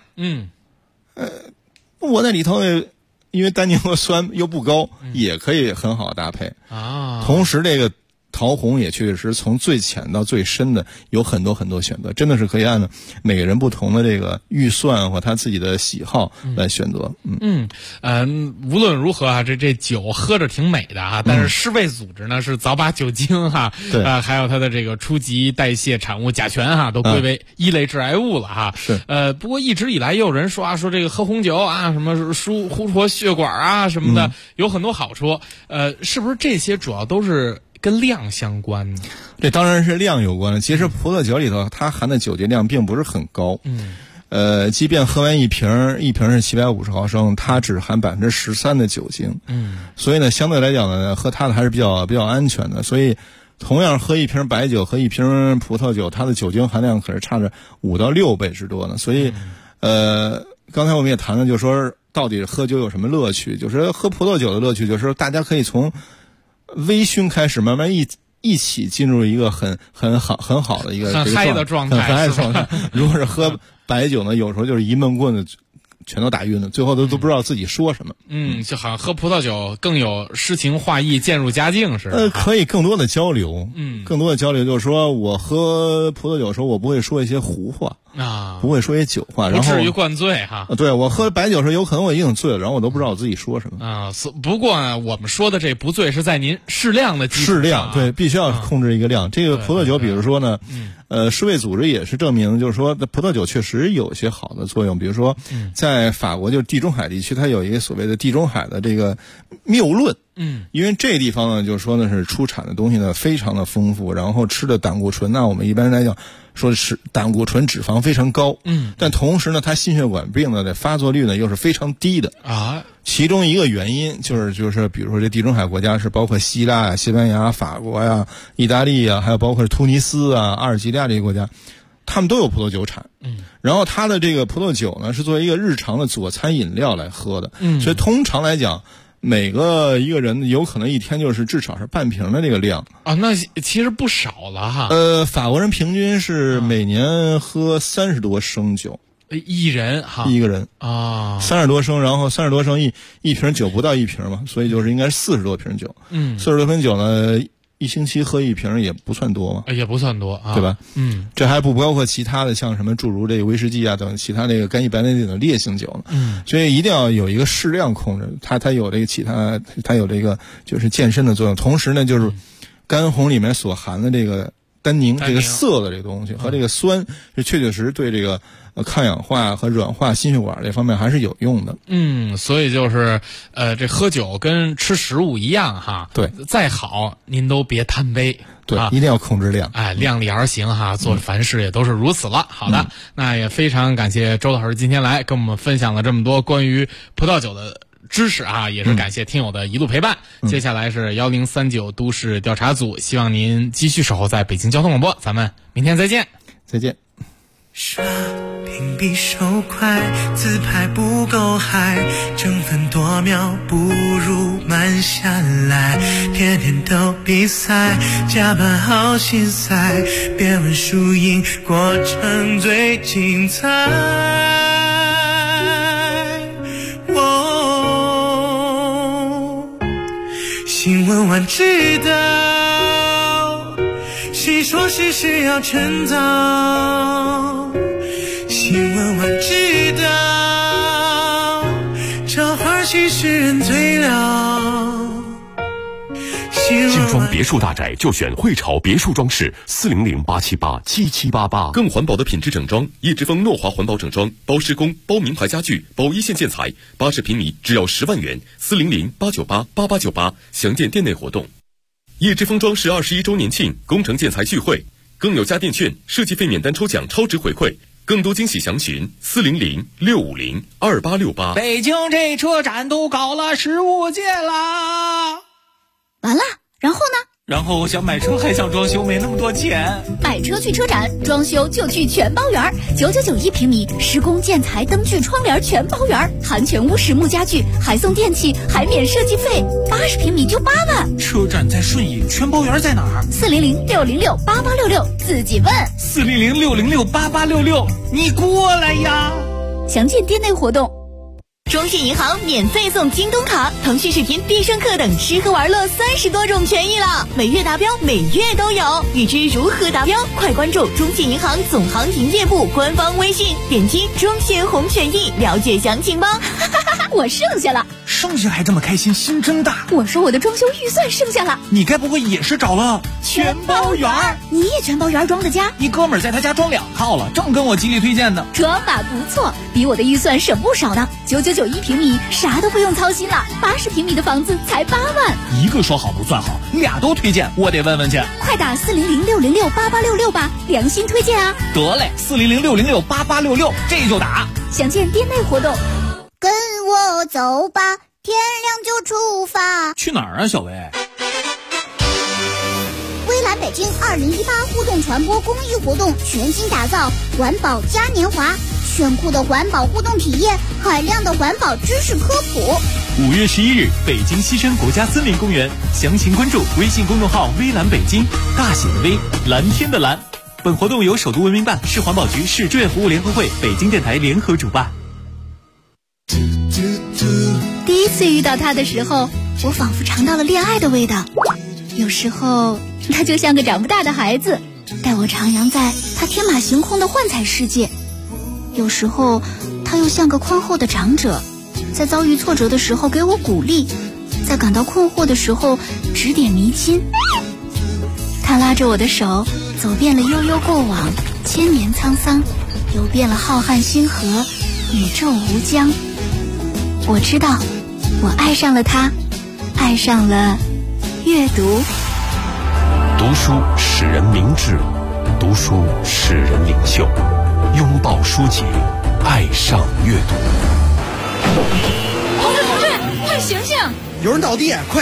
我那里头因为单宁和酸又不高，也可以很好搭配啊。同时，这个桃红也确实从最浅到最深的有很多选择，真的是可以按每个人不同的这个预算或他自己的喜好来选择。 无论如何啊，这酒喝着挺美的啊，但是世卫组织呢是早把酒精还有它的这个初级代谢产物甲醛都归为一类致癌物了哈。 是不过一直以来也有人说这个喝红酒啊，什么疏活血管啊什么的，有很多好处。是不是这些主要都是跟量相关的？ 这当然是量有关的。其实葡萄酒里头它含的酒精量并不是很高。即便喝完一瓶是750毫升，它只含13%的酒精。所以呢，相对来讲呢，喝它的还是比较安全的。所以，同样喝一瓶白酒和一瓶葡萄酒，它的酒精含量可是差着5到6倍之多呢。所以，刚才我们也谈了，就是说到底喝酒有什么乐趣？就是喝葡萄酒的乐趣，就是大家可以从微醺开始，慢慢一起进入一个很好的一个很嗨的状态， 很嗨的状态。如果是喝白酒呢，有时候就是一闷棍子全都打晕了，最后都不知道自己说什么。 就好像喝葡萄酒更有诗情画意，渐入佳境似的。 可以更多的交流。更多的交流就是说，我喝葡萄酒的时候，我不会说一些胡话啊， 不会说一些酒话，然后不至于灌醉哈。 对，我喝白酒的时候，有可能我已经醉了，然后我都不知道我自己说什么啊。不过呢，我们说的这不醉是在您适量的基础上， 适量，对，必须要控制一个量。这个葡萄酒，比如说呢，世卫组织也是证明，就是说葡萄酒确实有些好的作用。比如说，在法国就是地中海地区，它有一个所谓的地中海的这个谬论。因为这地方呢，就是说呢是出产的东西呢非常的丰富，然后吃的胆固醇呢，我们一般来讲说是胆固醇脂肪非常高。但同时呢，它心血管病的发作率呢又是非常低的啊。 其中一个原因就是比如说这地中海国家是包括希腊呀、西班牙、法国呀、意大利呀，还有包括突尼斯啊、阿尔及利亚这些国家，他们都有葡萄酒产。然后它的这个葡萄酒呢是作为一个日常的佐餐饮料来喝的。所以通常来讲，每一个人有可能一天就是至少是半瓶的这个量啊，那其实不少了哈。 法国人平均是每年喝30多升酒， 一人哈， 一个人啊 ，30多升，然后30多升一瓶酒不到一瓶嘛，所以就是应该是40多瓶酒。40多瓶酒呢，一星期喝一瓶也不算多嘛， 也不算多啊， 对吧？这还不包括其他的，像什么诸如这个威士忌啊等其他这个干邑白兰地等烈性酒呢。所以一定要有一个适量控制，它有这个它有这个就是健身的作用，同时呢就是干红里面所含的这个单宁这个色的这个东西和这个酸是确确实实对这个抗氧化和软化心血管这方面还是有用的。 所以就是这喝酒跟吃食物一样哈， 对， 再好您都别贪杯， 对，一定要控制量， 量力而行哈，做凡事也都是如此了。好的，那也非常感谢周老师今天来跟我们分享了这么多关于葡萄酒的知识啊，也是感谢听友的一路陪伴。接下来是1039都市调查组，希望您继续守候在北京交通广播，咱们明天再见。 再见。 刷屏比手快，自拍不够嗨，争分夺秒不如慢下来，天天都比赛，加班好心塞，别问输赢，过程最精彩。新闻晚知道，谁说事事要趁早，新闻晚知道，这花絮使人醉了。 精装别墅大宅就选汇潮别墅装饰，400-878-7788。更环保的品质整装，叶之峰诺华环保整装，包施工、包名牌家具、包一线建材，80平米只要10万元，400-898-8898，详见店内活动。叶之峰装饰21周年庆工程建材聚会，更有家电券、设计费免单抽奖超值回馈，更多惊喜详询400-650-2868。 北京这车展都搞了15届啦！ 完了，然后呢？ 然后想买车还想装修，没那么多钱。 买车去车展，装修就去全包园，9991平米，施工建材灯具窗帘全包园，含全屋实木家具，还送电器，还免设计费，80平米就8万。 车展在顺义，全包园在哪儿 ？400-606-8866，自己问。 400-606-8866，你过来呀！ 详见店内活动。 中信银行免费送京东卡、腾讯视频、必胜客等吃喝玩乐30多种权益了，每月达标，每月都有。欲知如何达标，快关注中信银行总行营业部官方微信，点击中信红权益了解详情吧。 我剩下了， 剩下还这么开心，心真大。 我说我的装修预算剩下了， 你该不会也是找了全包园？ 你也全包园装的家？ 你哥们儿在他家装2套了，正跟我极力推荐呢。 装法不错，比我的预算省不少呢。9991平米，啥都不用操心了，80平米的房子才8万。 一个说好不算好，俩都推荐，我得问问去。 快打400-606-8866吧，良心推荐啊！ 得嘞，400-606-8866，这就打。 详见店内活动。 跟我走吧，天亮就出发。 去哪儿啊，小薇？ 微蓝北京2018互动传播公益活动全新打造环保嘉年华，炫酷的环保互动体验，海量的环保知识科普。 5月11日，北京西山国家森林公园，详情关注微信公众号“微蓝北京”，大写的微，蓝天的蓝。本活动由首都文明办、市环保局、市志愿服务联合会、北京电台联合主办。 第一次遇到他的时候，我仿佛尝到了恋爱的味道。有时候，他就像个长不大的孩子，带我徜徉在他天马行空的幻彩世界；有时候，他又像个宽厚的长者，在遭遇挫折的时候给我鼓励，在感到困惑的时候指点迷津。他拉着我的手，走遍了悠悠过往，千年沧桑，游遍了浩瀚星河，宇宙无疆。我知道，我爱上了他，爱上了阅读。 读书使人明智，读书使人领袖。拥抱书籍，爱上阅读。 同志，快醒醒！ 有人倒地，快！